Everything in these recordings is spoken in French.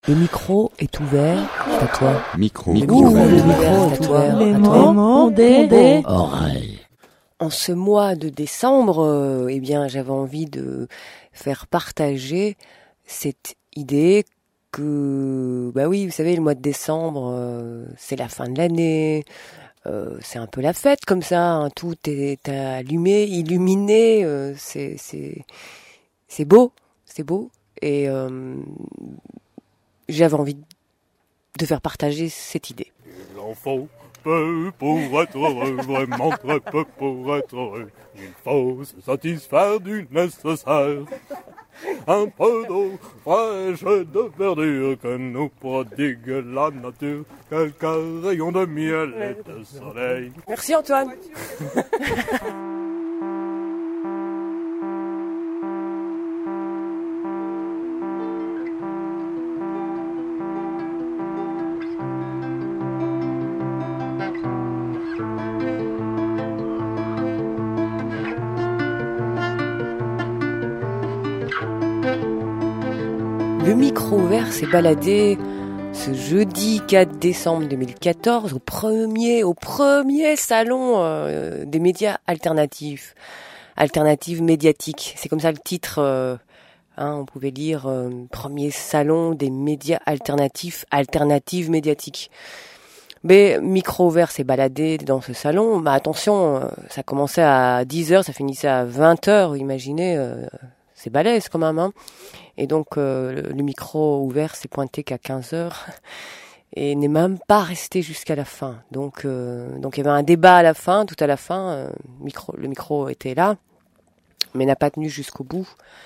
Le micro est ouvert, c'est à toi. Le micro est ouvert, Les moments des oreilles. En ce mois de décembre, j'avais envie de faire partager cette idée que, vous savez, le mois de décembre, c'est la fin de l'année, c'est un peu la fête comme ça, hein, tout est allumé, illuminé, c'est beau, et j'avais envie de faire partager cette idée. Il en faut peu pour être heureux, vraiment très peu pour être heureux. Il faut se satisfaire du nécessaire. Un peu d'eau fraîche et de verdure que nous prodigue la nature. Quelques rayons de miel et de soleil. Merci Antoine. Le micro ouvert s'est baladé ce jeudi 4 décembre 2014 au premier salon des médias alternatifs médiatiques. C'est comme ça le titre, on pouvait lire premier salon des médias alternatives médiatiques. Mais micro ouvert s'est baladé dans ce salon. Attention, ça commençait à 10h, ça finissait à 20h, imaginez, c'est balèze quand même, hein. Et donc, le micro ouvert s'est pointé qu'à 15h et n'est même pas resté jusqu'à la fin. Donc, il y avait un débat à la fin, tout à la fin. Le micro était là, mais n'a pas tenu jusqu'au bout.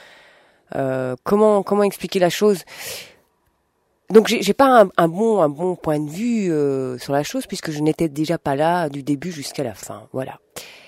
Comment expliquer la chose ? Donc, j'ai pas un bon point de vue sur la chose puisque je n'étais déjà pas là du début jusqu'à la fin. Voilà.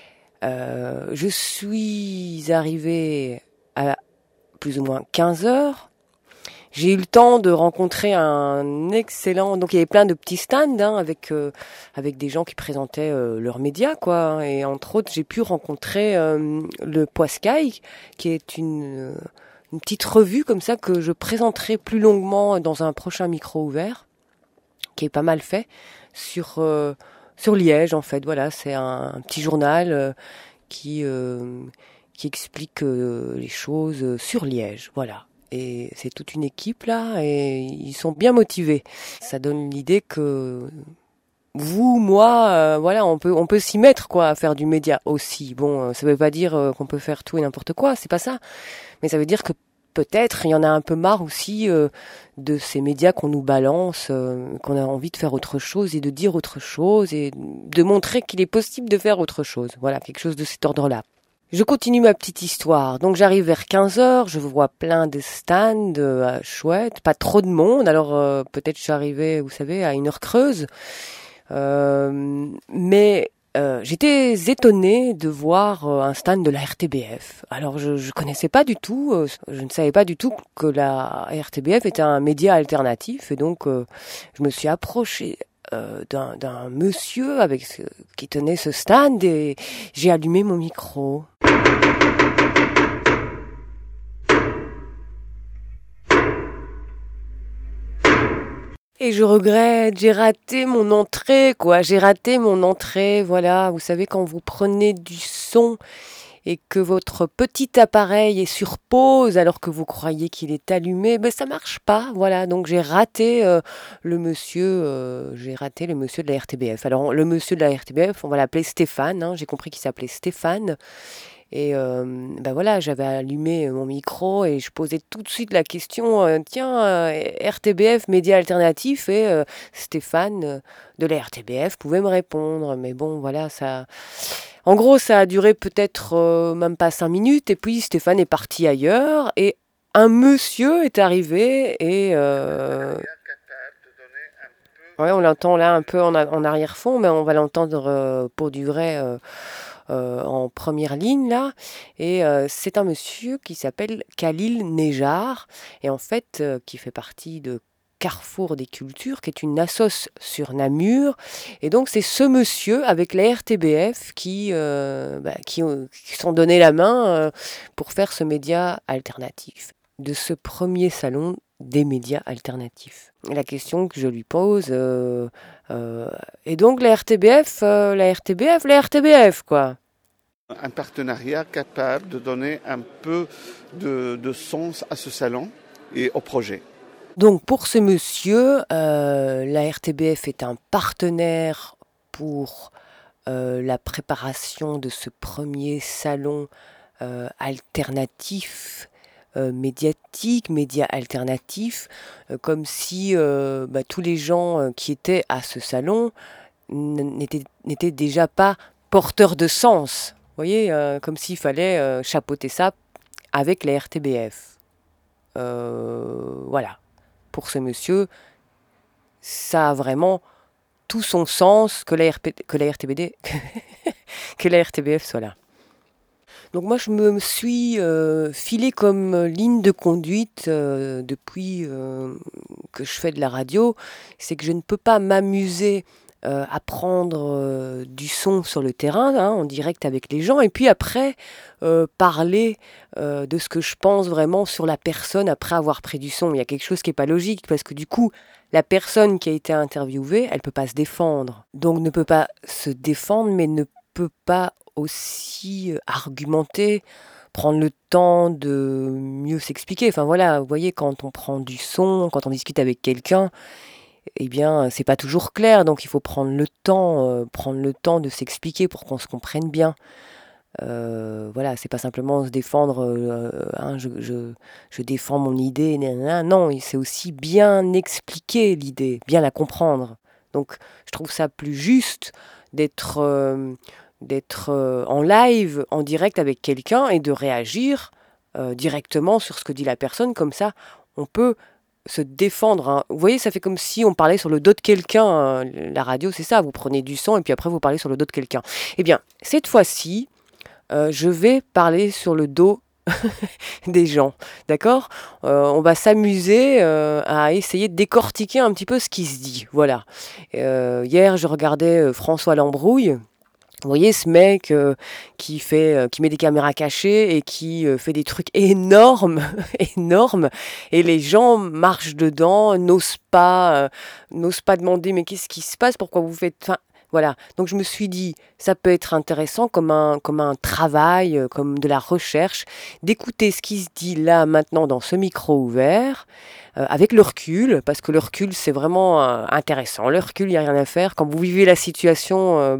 Je suis arrivée à plus ou moins 15h. J'ai eu le temps de rencontrer un excellent... Donc, il y avait plein de petits stands avec des gens qui présentaient leurs médias, quoi. Et entre autres, j'ai pu rencontrer le Poiscaille, qui est une petite revue comme ça que je présenterai plus longuement dans un prochain micro ouvert, qui est pas mal fait, sur Liège, en fait. Voilà, c'est un petit journal qui explique les choses sur Liège, voilà. Et c'est toute une équipe là, et ils sont bien motivés. Ça donne l'idée que vous, moi, on peut s'y mettre quoi, à faire du média aussi. Bon, ça veut pas dire qu'on peut faire tout et n'importe quoi, c'est pas ça. Mais ça veut dire que peut-être il y en a un peu marre aussi de ces médias qu'on nous balance, qu'on a envie de faire autre chose et de dire autre chose et de montrer qu'il est possible de faire autre chose. Voilà, quelque chose de cet ordre-là. Je continue ma petite histoire. Donc j'arrive vers 15h, je vois plein de stands chouettes, pas trop de monde. Alors peut-être je suis arrivée, vous savez, à une heure creuse. Mais j'étais étonnée de voir un stand de la RTBF. Alors je connaissais pas du tout, je ne savais pas du tout que la RTBF était un média alternatif. Et donc je me suis approchée d'un monsieur qui tenait ce stand et j'ai allumé mon micro. Et je regrette, j'ai raté mon entrée, voilà. Vous savez, quand vous prenez du son et que votre petit appareil est sur pause alors que vous croyez qu'il est allumé, ça marche pas, voilà. Donc j'ai raté le monsieur de la RTBF. Alors le monsieur de la RTBF, on va l'appeler Stéphane, hein. J'ai compris qu'il s'appelait Stéphane. Et voilà, j'avais allumé mon micro et je posais tout de suite la question, RTBF, média alternatif, et Stéphane de la RTBF pouvait me répondre. Mais bon, voilà, ça... En gros, ça a duré peut-être même pas 5 minutes, et puis Stéphane est parti ailleurs, et un monsieur est arrivé, et... Ouais, on l'entend là un peu en arrière-fond, mais on va l'entendre pour du vrai... en première ligne là, et c'est un monsieur qui s'appelle Khalil Nejar, et en fait qui fait partie de Carrefour des Cultures, qui est une assoce sur Namur, et donc c'est ce monsieur avec la RTBF qui sont donné la main pour faire ce média alternatif. De ce premier salon des médias alternatifs. La question que je lui pose, et donc la RTBF, quoi. Un partenariat capable de donner un peu de sens à ce salon et au projet. Donc pour ce monsieur, la RTBF est un partenaire pour la préparation de ce premier salon alternatif, médiatique, média alternatif, comme si tous les gens qui étaient à ce salon n'étaient déjà pas porteurs de sens. Vous voyez, comme s'il fallait chapeauter ça avec la RTBF. Voilà. Pour ce monsieur, ça a vraiment tout son sens que la RTBF soit là. Donc moi, je me suis filée comme ligne de conduite depuis que je fais de la radio, c'est que je ne peux pas m'amuser à prendre du son sur le terrain, en direct avec les gens, et puis après parler de ce que je pense vraiment sur la personne après avoir pris du son. Il y a quelque chose qui n'est pas logique, parce que du coup, la personne qui a été interviewée, elle ne peut pas se défendre. Donc ne peut pas se défendre, mais ne peut pas aussi argumenter, prendre le temps de mieux s'expliquer. Enfin voilà, vous voyez, quand on prend du son, quand on discute avec quelqu'un, eh bien, c'est pas toujours clair, donc il faut prendre le temps de s'expliquer pour qu'on se comprenne bien. Voilà, c'est pas simplement se défendre, je défends mon idée, non, c'est aussi bien expliquer l'idée, bien la comprendre. Donc, je trouve ça plus juste d'être en live, en direct avec quelqu'un et de réagir directement sur ce que dit la personne, comme ça, on peut se défendre. Vous voyez, ça fait comme si on parlait sur le dos de quelqu'un. La radio, c'est ça, vous prenez du son et puis après vous parlez sur le dos de quelqu'un. Eh bien, cette fois-ci, je vais parler sur le dos des gens, d'accord ? On va s'amuser à essayer de décortiquer un petit peu ce qui se dit, voilà. Hier, je regardais François Lambrouille. Vous voyez ce mec qui met des caméras cachées et qui fait des trucs énormes, énormes, et les gens marchent dedans, n'osent pas demander mais qu'est-ce qui se passe, pourquoi vous faites... Enfin, voilà. Donc je me suis dit, ça peut être intéressant comme un travail, comme de la recherche, d'écouter ce qui se dit là maintenant dans ce micro ouvert, avec le recul, parce que le recul c'est vraiment intéressant. Le recul, il n'y a rien à faire. Quand vous vivez la situation,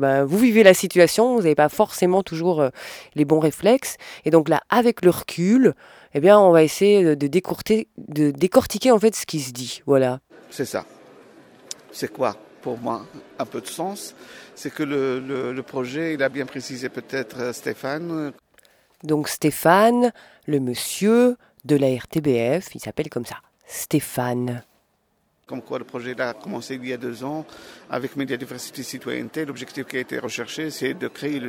vous n'avez pas forcément toujours les bons réflexes. Et donc là, avec le recul, eh bien, on va essayer de décortiquer en fait ce qui se dit. Voilà. C'est ça. C'est quoi pour moi un peu de sens? C'est que le projet, il a bien précisé peut-être Stéphane. Donc Stéphane, le monsieur de la RTBF, il s'appelle comme ça. Stéphane. Comme quoi le projet a commencé il y a 2 ans avec Média Diversité Citoyenneté. L'objectif qui a été recherché, c'est de créer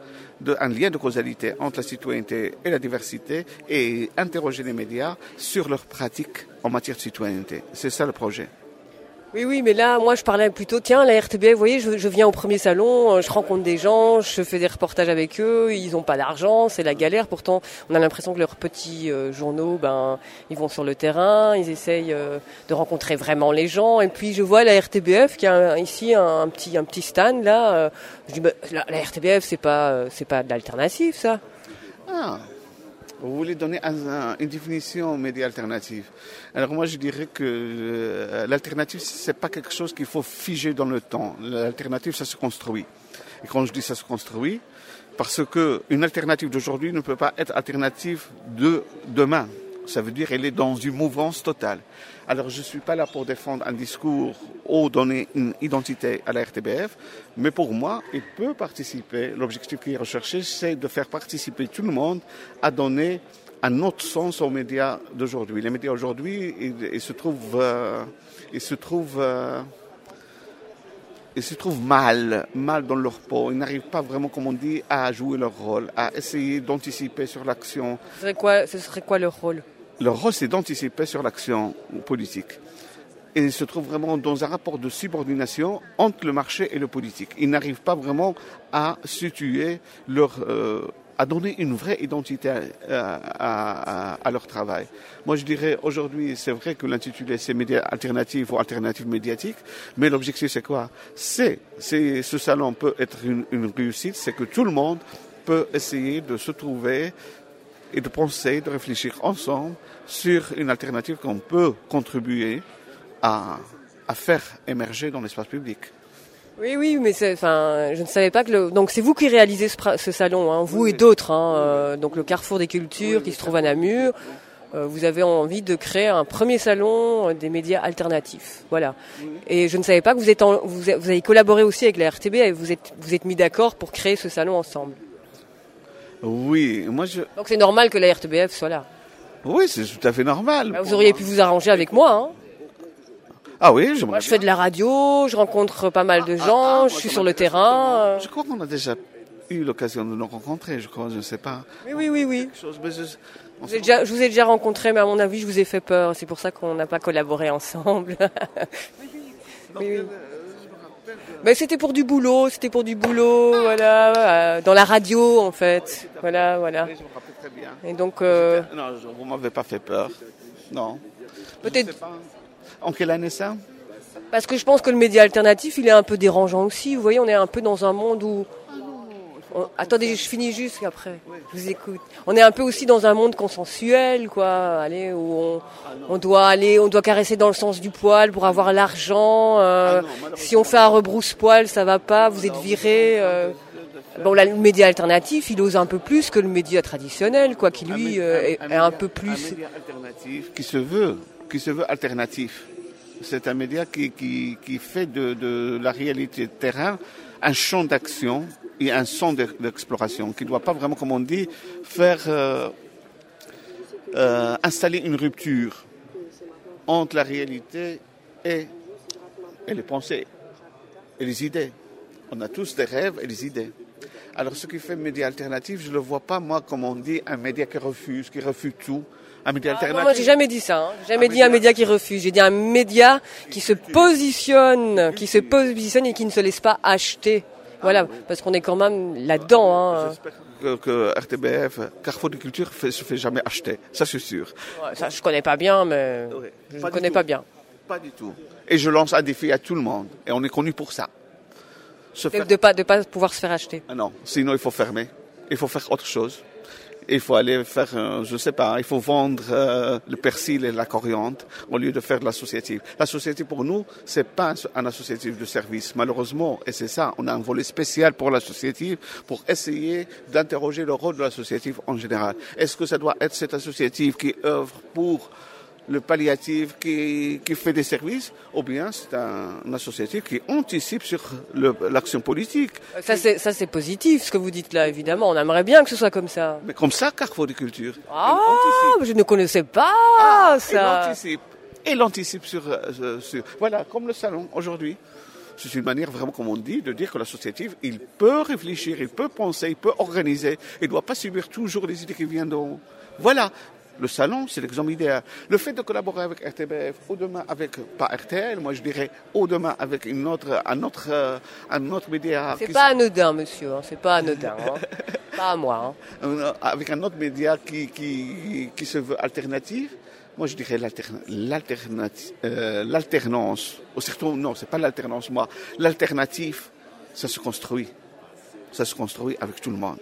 un lien de causalité entre la citoyenneté et la diversité et interroger les médias sur leurs pratiques en matière de citoyenneté. C'est ça le projet. Oui, mais là, moi, je parlais plutôt, tiens, la RTBF, vous voyez, je viens au premier salon, je rencontre des gens, je fais des reportages avec eux, ils n'ont pas d'argent, c'est la galère. Pourtant, on a l'impression que leurs petits journaux, ils vont sur le terrain, ils essayent de rencontrer vraiment les gens. Et puis, je vois la RTBF qui a ici un petit stand, là. Je dis, la RTBF, c'est pas de l'alternative, ça. Ah. Vous voulez donner une définition aux médias alternatifs. Alors moi, je dirais que l'alternative, c'est pas quelque chose qu'il faut figer dans le temps. L'alternative, ça se construit. Et quand je dis ça se construit, parce que une alternative d'aujourd'hui ne peut pas être alternative de demain. Ça veut dire qu'elle est dans une mouvance totale. Alors, je ne suis pas là pour défendre un discours ou donner une identité à la RTBF, mais pour moi, il peut participer. L'objectif qui est recherché, c'est de faire participer tout le monde à donner un autre sens aux médias d'aujourd'hui. Les médias aujourd'hui, ils se trouvent mal dans leur peau. Ils n'arrivent pas vraiment, comme on dit, à jouer leur rôle, à essayer d'anticiper sur l'action. Ce serait quoi leur rôle ? Leur rôle, c'est d'anticiper sur l'action politique. Et ils se trouvent vraiment dans un rapport de subordination entre le marché et le politique. Ils n'arrivent pas vraiment à situer leur à donner une vraie identité à leur travail. Moi, je dirais aujourd'hui, c'est vrai que l'intitulé c'est médias alternatifs ou alternatives médiatiques, mais l'objectif c'est quoi? Ce salon peut être une réussite, c'est que tout le monde peut essayer de se trouver et de penser, de réfléchir ensemble sur une alternative qu'on peut contribuer à faire émerger dans l'espace public. Oui, mais je ne savais pas que donc c'est vous qui réalisez ce salon, hein, vous et d'autres, hein, donc le Carrefour des Cultures qui se trouve à Namur. Vous avez envie de créer un premier salon des médias alternatifs, voilà. Et je ne savais pas que vous avez collaboré aussi avec la RTB et vous êtes mis d'accord pour créer ce salon ensemble. Oui, Donc c'est normal que la RTBF soit là. Oui, c'est tout à fait normal. Vous auriez pu vous arranger avec moi, hein. Ah oui, moi je fais de la radio, je rencontre pas mal de gens, je suis sur le terrain. Je crois qu'on a déjà eu l'occasion de nous rencontrer, je ne sais pas. Oui. Je vous ai déjà rencontré, mais à mon avis, je vous ai fait peur. C'est pour ça qu'on n'a pas collaboré ensemble. Oui. Mais c'était pour du boulot, voilà, dans la radio en fait, voilà. Oui, je me rappelle très bien. Et donc, non, vous m'avez pas fait peur, non. Peut-être. En quelle année ça? Parce que je pense que le média alternatif, il est un peu dérangeant aussi. Vous voyez, on est un peu dans un monde où. Attendez, je finis juste après. Je vous écoute. On est un peu aussi dans un monde consensuel, quoi. Allez, où on doit caresser dans le sens du poil pour avoir l'argent. Si on fait un rebrousse-poil, ça va pas. Vous êtes viré. Bon, là, le média alternatif, il ose un peu plus que le média traditionnel, quoi, qui lui est un peu plus. Un média alternatif qui se veut alternatif. C'est un média qui fait de la réalité de terrain un champ d'action et un champ d'exploration, qui ne doit pas vraiment, comme on dit, faire installer une rupture entre la réalité et les pensées et les idées. On a tous des rêves et des idées. Alors ce qui fait média alternatif, je ne le vois pas, moi, comme on dit, un média qui refuse tout. Un média alternatif. Non, moi, j'ai jamais dit ça. J'ai jamais dit un média qui refuse. J'ai dit un média qui se positionne et qui ne se laisse pas acheter. Voilà, parce qu'on est quand même là-dedans. Hein. J'espère que RTBF, Carrefour de Culture, se fait jamais acheter. Ça, c'est sûr. Ouais, ça, je connais pas bien, mais je ne connais pas bien. Pas du tout. Et je lance un défi à tout le monde. Et on est connu pour ça. De pas pouvoir se faire acheter. Ah non, sinon il faut fermer. Il faut faire autre chose. Il faut aller faire, je sais pas, il faut vendre le persil et la coriandre au lieu de faire de l'associatif. L'associatif pour nous, c'est pas un associatif de service, malheureusement. Et c'est ça, on a un volet spécial pour l'associatif pour essayer d'interroger le rôle de l'associatif en général. Est-ce que ça doit être cet associatif qui œuvre pour le palliatif qui fait des services, ou bien c'est un associatif qui anticipe sur l'action politique. Ça c'est positif ce que vous dites là, évidemment. On aimerait bien que ce soit comme ça. Mais comme ça, Carrefour de Culture. Ah, je ne connaissais pas ça. Et l'anticipe sur... Voilà, comme le salon aujourd'hui. C'est une manière vraiment, comme on dit, de dire que l'associatif, il peut réfléchir, il peut penser, il peut organiser. Il ne doit pas subir toujours les idées qui viennent d'en... Voilà. Le salon, c'est l'exemple idéal. Le fait de collaborer avec RTBF, ou demain avec, pas RTL, moi je dirais, ou demain avec un autre média. C'est pas anodin, monsieur, hein, c'est pas anodin. Hein. Pas à moi. Hein. Avec un autre média qui se veut alternatif, moi je dirais l'alternance. Ou surtout, non, c'est pas l'alternance, moi. L'alternative, ça se construit. Ça se construit avec tout le monde.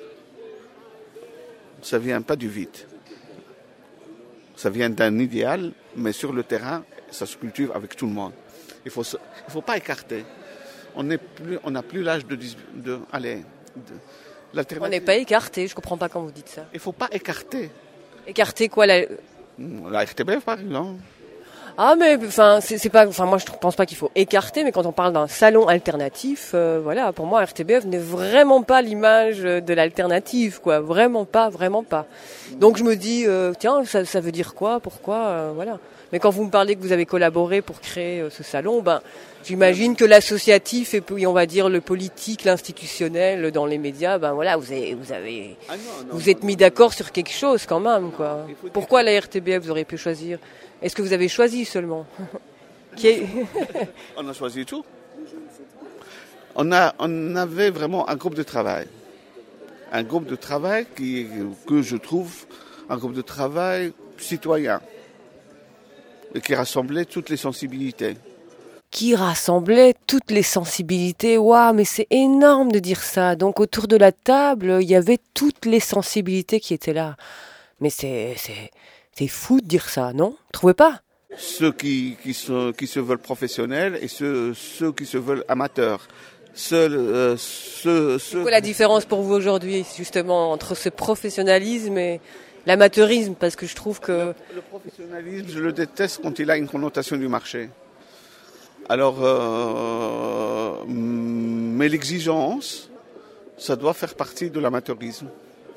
Ça vient pas du vide. Ça vient d'un idéal, mais sur le terrain, ça se cultive avec tout le monde. Il faut pas écarter. On n'a plus l'âge l'alternative. On n'est pas écarté, je comprends pas quand vous dites ça. Il faut pas écarter. Écarter quoi la RTBF par exemple. Ah mais c'est pas, moi je pense pas qu'il faut écarter, mais quand on parle d'un salon alternatif, voilà, pour moi RTBF n'est vraiment pas l'image de l'alternative, quoi, vraiment pas. Donc je me dis tiens, ça veut dire quoi, pourquoi, voilà. Mais quand vous me parlez que vous avez collaboré pour créer ce salon, j'imagine que l'associatif et puis on va dire le politique, l'institutionnel dans les médias, voilà, vous êtes mis d'accord sur quelque chose quand même, quoi. Pourquoi la RTBF vous auriez pu choisir? Est-ce que vous avez choisi seulement? On a choisi tout. On avait vraiment un groupe de travail. un groupe de travail que je trouve un groupe de travail citoyen et qui rassemblait toutes les sensibilités. Qui rassemblait toutes les sensibilités. Waouh, mais c'est énorme de dire ça. Donc autour de la table, il y avait toutes les sensibilités qui étaient là. Mais c'est fou de dire ça, non? Vous trouvez pas? Ceux qui se veulent professionnels et ceux qui se veulent amateurs. C'est quoi la différence pour vous aujourd'hui, justement, entre ce professionnalisme et l'amateurisme? Parce que je trouve que... Le professionnalisme, je le déteste quand il a une connotation du marché. Alors, mais l'exigence, ça doit faire partie de l'amateurisme.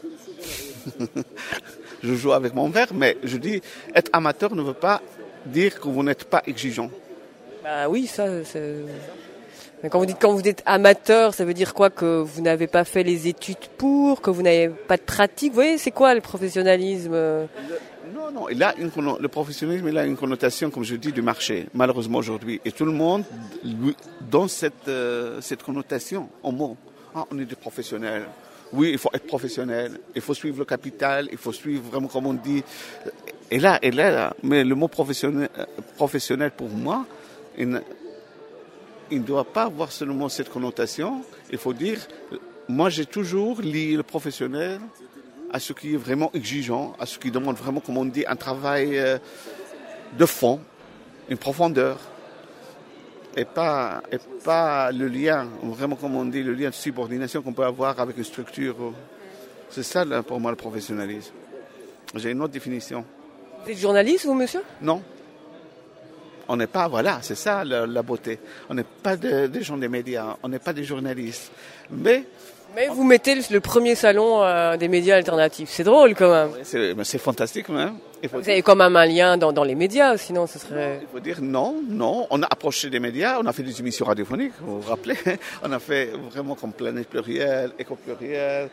Je joue avec mon verre, mais je dis, être amateur ne veut pas dire que vous n'êtes pas exigeant. Bah oui, ça... Mais quand vous dites amateur, ça veut dire quoi? Que vous n'avez pas fait les études pour, que vous n'avez pas de pratique? Vous voyez, c'est quoi le professionnalisme? Non, le professionnalisme, il a une connotation, comme je dis, du marché, malheureusement aujourd'hui. Et tout le monde donne cette connotation au mot. Ah, on est des professionnels. Oui, il faut être professionnel, il faut suivre le capital, il faut suivre vraiment comme on dit. Et là, mais le mot professionnel pour moi, il ne doit pas avoir seulement cette connotation. Il faut dire, moi j'ai toujours lié le professionnel à ce qui est vraiment exigeant, à ce qui demande vraiment, comme on dit, un travail de fond, une profondeur. Et pas le lien, vraiment comme on dit, le lien de subordination qu'on peut avoir avec une structure. C'est ça pour moi le professionnalisme. J'ai une autre définition. Vous êtes journaliste, vous, monsieur? Non. On n'est pas, voilà, c'est ça la beauté. On n'est pas des gens des médias, on n'est pas des journalistes. Mais vous mettez le premier salon des médias alternatifs. C'est drôle quand même. C'est fantastique même. Vous avez quand même un lien dans les médias, sinon ce serait... Il faut dire non. On a approché des médias, on a fait des émissions radiophoniques, vous vous rappelez? On a fait vraiment comme Planète Plurielle, Éco Pluriel,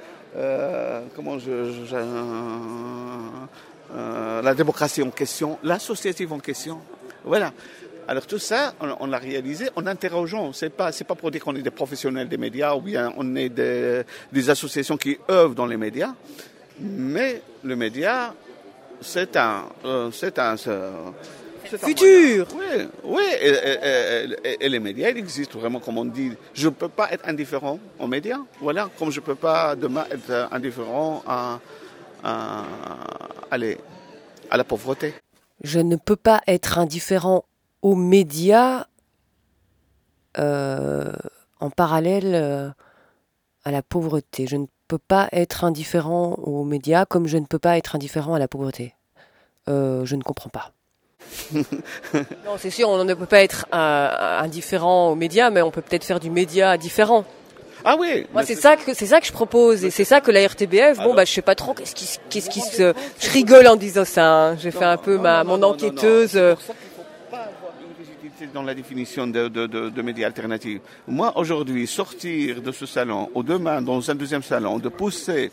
la démocratie en question, l'associative en question. Voilà. Alors tout ça, on l'a réalisé en interrogeant. C'est pas pour dire qu'on est des professionnels des médias ou bien on est des associations qui œuvrent dans les médias. Mais le média, c'est un futur. Oui. Et les médias, ils existent vraiment, comme on dit. Je ne peux pas être indifférent aux médias. Voilà. Comme je ne peux pas demain être indifférent à la pauvreté. Je ne peux pas être indifférent aux médias en parallèle à la pauvreté. Je ne peux pas être indifférent aux médias comme je ne peux pas être indifférent à la pauvreté. Je ne comprends pas. Non, c'est sûr, on ne peut pas être indifférent aux médias, mais on peut peut-être faire du média différent. Ah oui. Moi, c'est ça que je propose, et c'est ça que la RTBF. Bon, je sais pas trop. Je rigole en disant ça. Hein. J'ai fait un peu mon enquêteuse. C'est pour ça qu'il ne faut pas avoir une rigidité dans la définition de médias alternatifs. Moi, aujourd'hui, sortir de ce salon, ou demain dans un deuxième salon, de pousser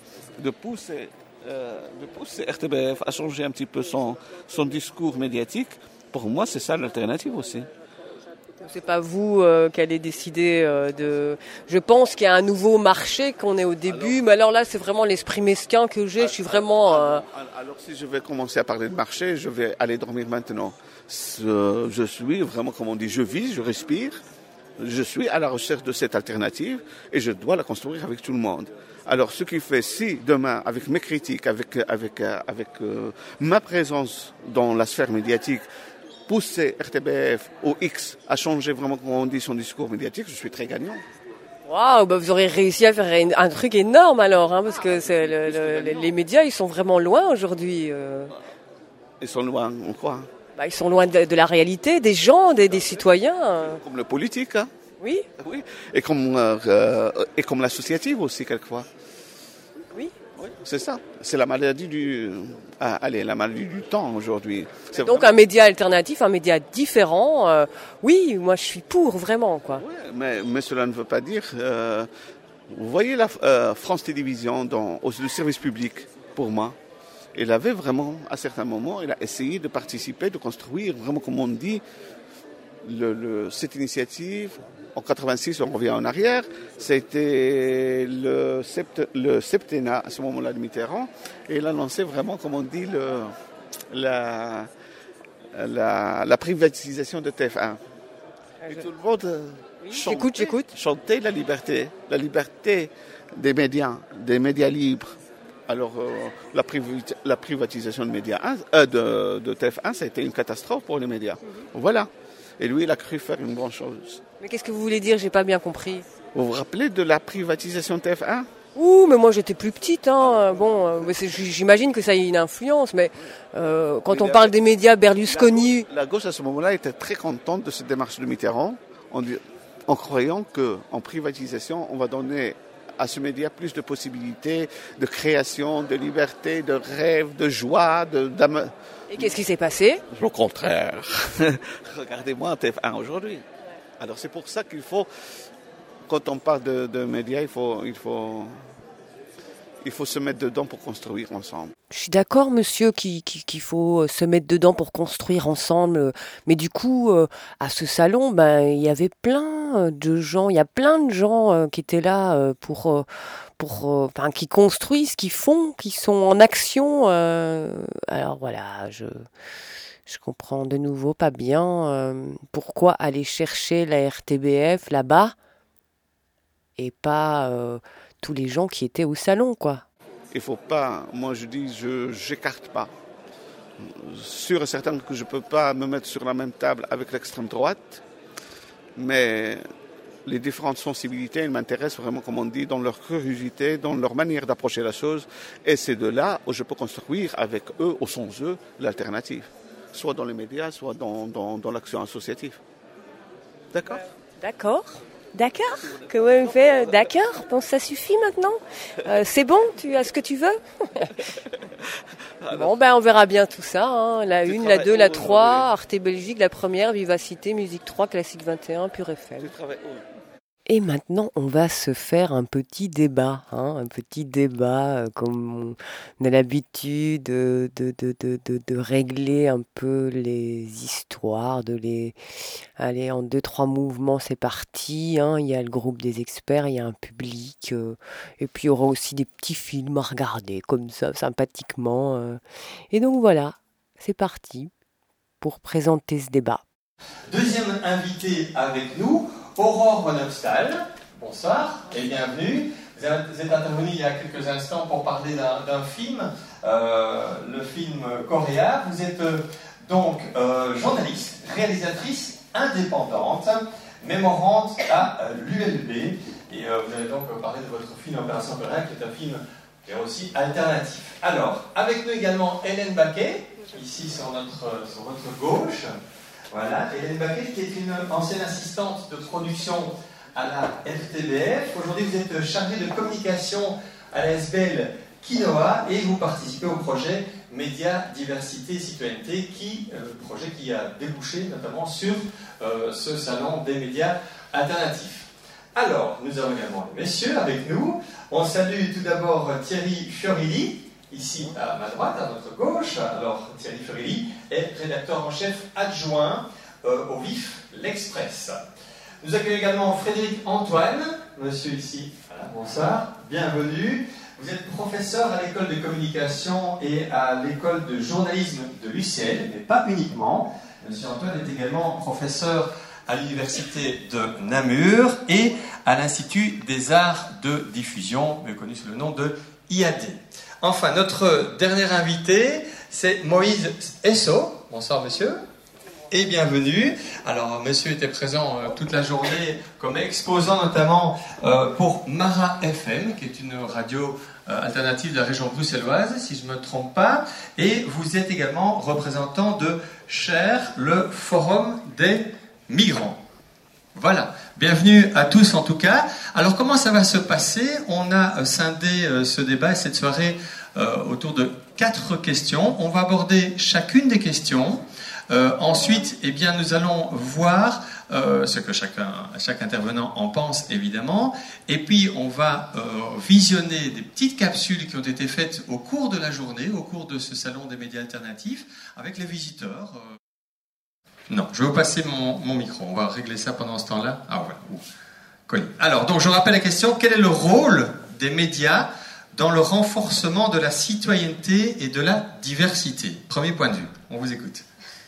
RTBF à changer un petit peu son discours médiatique. Pour moi, c'est ça l'alternative aussi. C'est pas vous qui allez décider de... Je pense qu'il y a un nouveau marché, qu'on est au début, mais alors là, c'est vraiment l'esprit mesquin que j'ai. Je suis vraiment... Alors, si je vais commencer à parler de marché, je vais aller dormir maintenant. Je suis vraiment, comme on dit, je vis, je respire. Je suis à la recherche de cette alternative et je dois la construire avec tout le monde. Alors, ce qui fait, si demain, avec mes critiques, avec ma présence dans la sphère médiatique, pousser RTBF ou X à changer vraiment, comme on dit, son discours médiatique, je suis très gagnant. Waouh, vous aurez réussi à faire un truc énorme alors, hein, parce que les médias, ils sont vraiment loin aujourd'hui. Ils sont loin, on croit. Ils sont loin de la réalité, des gens, des citoyens. Comme le politique, hein. Oui. Et comme l'associative aussi, quelquefois. Oui. C'est ça. C'est la maladie du temps aujourd'hui. C'est donc un média alternatif, un média différent. Oui, moi je suis pour, vraiment, quoi. Oui, mais cela ne veut pas dire... vous voyez la France Télévisions le service public, pour moi. Il avait vraiment, à certains moments, il a essayé de participer, de construire, vraiment comme on dit, cette initiative En 86, on revient en arrière, c'était le septennat à ce moment-là de Mitterrand, et il annonçait vraiment, comme on dit, la privatisation de TF1. Et tout le monde chantait la liberté des médias libres. Alors, la privatisation de TF1, ça a été une catastrophe pour les médias. Voilà. Et lui, il a cru faire une bonne chose. Mais qu'est-ce que vous voulez dire? J'ai pas bien compris. Vous vous rappelez de la privatisation de TF1? Ouh, mais moi j'étais plus petite, hein. Bon, j'imagine que ça a une influence, mais quand on parle des médias, Berlusconi... La gauche à ce moment-là était très contente de cette démarche de Mitterrand, en croyant qu'en privatisation, on va donner à ce média plus de possibilités de création, de liberté, de rêve, de joie, Et qu'est-ce qui s'est passé? Au contraire. Regardez-moi TF1 aujourd'hui. Alors c'est pour ça qu'il faut, quand on parle de médias, il faut se mettre dedans pour construire ensemble. Je suis d'accord, monsieur, qu'il faut se mettre dedans pour construire ensemble. Mais du coup, à ce salon, il y avait plein de gens, il y a plein de gens qui étaient là qui construisent, qui font, qui sont en action. Alors voilà, je comprends de nouveau pas bien pourquoi aller chercher la RTBF là-bas et pas tous les gens qui étaient au salon, quoi. Il faut pas, moi je dis, j'écarte pas. Sûr et certain que je peux pas me mettre sur la même table avec l'extrême droite, mais les différentes sensibilités, elles m'intéressent vraiment, comme on dit, dans leur curiosité, dans leur manière d'approcher la chose, et c'est de là où je peux construire avec eux, ou sans eux, l'alternative. Soit dans les médias, soit dans l'action associative. D'accord? D'accord. D'accord. Que vous me faites d'accord. Bon, ça suffit maintenant. C'est bon, tu as ce que tu veux. Bon, on verra bien tout ça. Hein. La 1, la 2, la 3, Arte Belgique, la première, Vivacité, Musique 3, Classique 21, Pure FM. Et maintenant, on va se faire un petit débat, comme on a l'habitude de régler un peu les histoires, aller en 2-3 mouvements, c'est parti. Il y a le groupe des experts, il y a un public, et puis il y aura aussi des petits films à regarder, comme ça, sympathiquement. Et donc voilà, c'est parti pour présenter ce débat. Deuxième invité avec nous, Aurore Bonhomstal. Bonsoir et bienvenue. Vous êtes intervenu il y a quelques instants pour parler d'un film, le film Coréa. Vous êtes donc journaliste, réalisatrice indépendante, mémorante à l'ULB. Et vous avez donc parlé de votre film Opération Coréa, qui est un film qui est aussi alternatif. Alors, avec nous également Hélène Baquet, ici sur votre gauche. Voilà, Hélène Baquet, qui est une ancienne assistante de production à la RTBF. Aujourd'hui, vous êtes chargée de communication à la SBL Quinoa et vous participez au projet Médias, Diversité, Citoyenneté, projet qui a débouché notamment sur ce salon des médias alternatifs. Alors, nous avons également les messieurs avec nous. On salue tout d'abord Thierry Fiorilli, ici à ma droite, à notre gauche. Alors, Thierry Fiorilli est rédacteur en chef adjoint au VIF L'Express. Nous accueillons également Frédéric Antoine, monsieur ici. Voilà, bonsoir, bienvenue. Vous êtes professeur à l'école de communication et à l'école de journalisme de l'UCL, mais pas uniquement. Monsieur Antoine est également professeur à l'université de Namur et à l'Institut des arts de diffusion, mieux connu sous le nom de IAD. Enfin, notre dernier invité, c'est Moïse Esso. Bonsoir, monsieur. Et bienvenue. Alors, monsieur était présent toute la journée comme exposant notamment pour Mara FM, qui est une radio alternative de la région bruxelloise, si je ne me trompe pas. Et vous êtes également représentant de Cher, le Forum des migrants. Voilà, bienvenue à tous en tout cas. Alors comment ça va se passer? On a scindé ce débat et cette soirée autour de 4 questions. On va aborder chacune des questions. Ensuite, eh bien, nous allons voir ce que chaque intervenant en pense évidemment. Et puis on va visionner des petites capsules qui ont été faites au cours de la journée, au cours de ce salon des médias alternatifs, avec les visiteurs. Non, je vais vous passer mon micro. On va régler ça pendant ce temps-là. Ah voilà. Colline. Alors, donc je rappelle la question. Quel est le rôle des médias dans le renforcement de la citoyenneté et de la diversité? Premier point de vue. On vous écoute.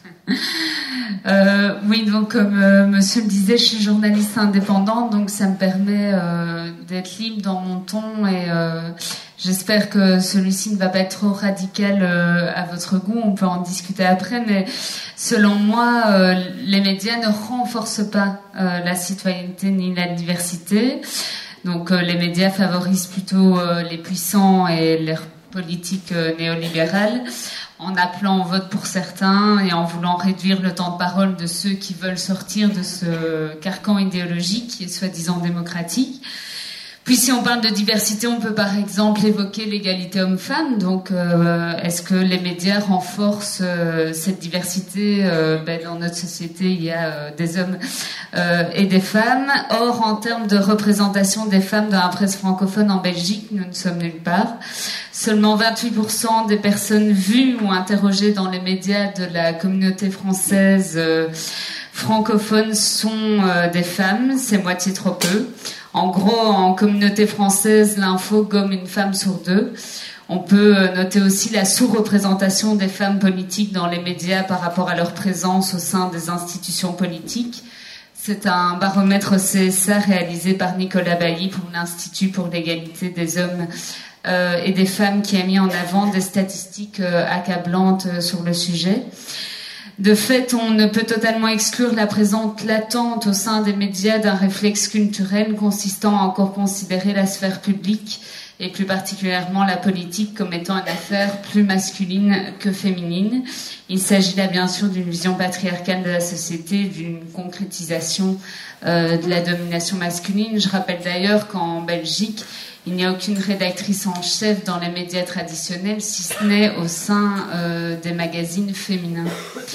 Oui, donc comme monsieur le disait, je suis journaliste indépendante, donc ça me permet d'être libre dans mon ton et j'espère que celui-ci ne va pas être trop radical à votre goût, on peut en discuter après, mais selon moi, les médias ne renforcent pas la citoyenneté ni la diversité. Donc les médias favorisent plutôt les puissants et leurs politiques néolibérales, en appelant au vote pour certains et en voulant réduire le temps de parole de ceux qui veulent sortir de ce carcan idéologique qui est soi-disant démocratique. Puis si on parle de diversité, on peut par exemple évoquer l'égalité homme-femme. Donc est-ce que les médias renforcent cette diversité? Dans notre société, il y a des hommes et des femmes. Or, en termes de représentation des femmes dans la presse francophone en Belgique, nous ne sommes nulle part. Seulement 28% des personnes vues ou interrogées dans les médias de la communauté française francophone sont des femmes. C'est moitié trop peu. En gros, en communauté française, l'info gomme une femme sur deux. On peut noter aussi la sous-représentation des femmes politiques dans les médias par rapport à leur présence au sein des institutions politiques. C'est un baromètre CSA réalisé par Nicolas Bailly pour l'Institut pour l'égalité des hommes et des femmes qui a mis en avant des statistiques accablantes sur le sujet. De fait, on ne peut totalement exclure la présence latente au sein des médias d'un réflexe culturel consistant à encore considérer la sphère publique et plus particulièrement la politique comme étant une affaire plus masculine que féminine. Il s'agit là bien sûr d'une vision patriarcale de la société, d'une concrétisation de la domination masculine. Je rappelle d'ailleurs qu'en Belgique, il n'y a aucune rédactrice en chef dans les médias traditionnels, si ce n'est au sein des magazines féminins.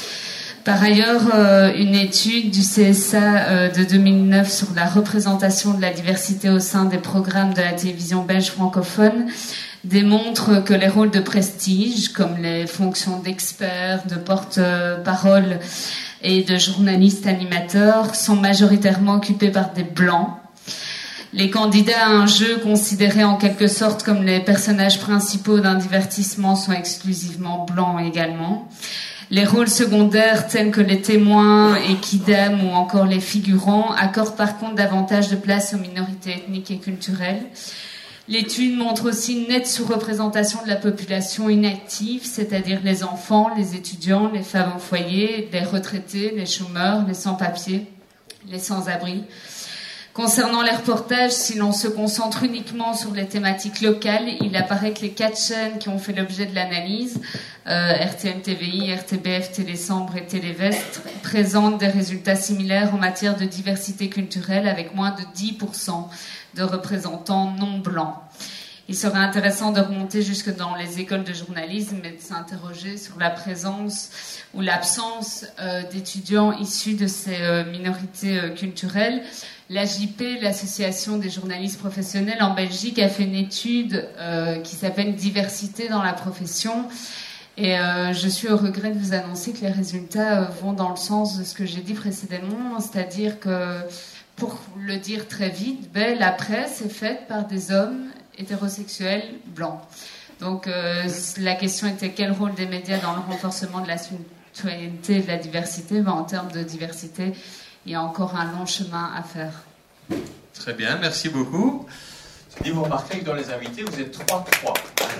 Par ailleurs, une étude du CSA de 2009 sur la représentation de la diversité au sein des programmes de la télévision belge francophone démontre que les rôles de prestige, comme les fonctions d'experts, de porte-parole et de journalistes animateurs, sont majoritairement occupés par des blancs. Les candidats à un jeu considérés en quelque sorte comme les personnages principaux d'un divertissement sont exclusivement blancs également. Les rôles secondaires tels que les témoins et kidam ou encore les figurants accordent par contre davantage de place aux minorités ethniques et culturelles. L'étude montre aussi une nette sous-représentation de la population inactive, c'est-à-dire les enfants, les étudiants, les femmes au foyer, les retraités, les chômeurs, les sans-papiers, les sans-abri. Concernant les reportages, si l'on se concentre uniquement sur les thématiques locales, il apparaît que les 4 chaînes qui ont fait l'objet de l'analyse, RTM TVI, RTBF, Télésambre et Télévestre, présentent des résultats similaires en matière de diversité culturelle avec moins de 10% de représentants non blancs. Il serait intéressant de remonter jusque dans les écoles de journalisme et de s'interroger sur la présence ou l'absence d'étudiants issus de ces minorités culturelles. L'AJP, l'Association des journalistes professionnels en Belgique, a fait une étude qui s'appelle « Diversité dans la profession ». Et je suis au regret de vous annoncer que les résultats vont dans le sens de ce que j'ai dit précédemment, c'est-à-dire que, pour le dire très vite, la presse est faite par des hommes hétérosexuels blancs. Donc la question était quel rôle des médias dans le renforcement de la citoyenneté et de la diversité. En termes de diversité, il y a encore un long chemin à faire. Très bien, merci beaucoup. Et vous remarquez que dans les invités, vous êtes 3-3.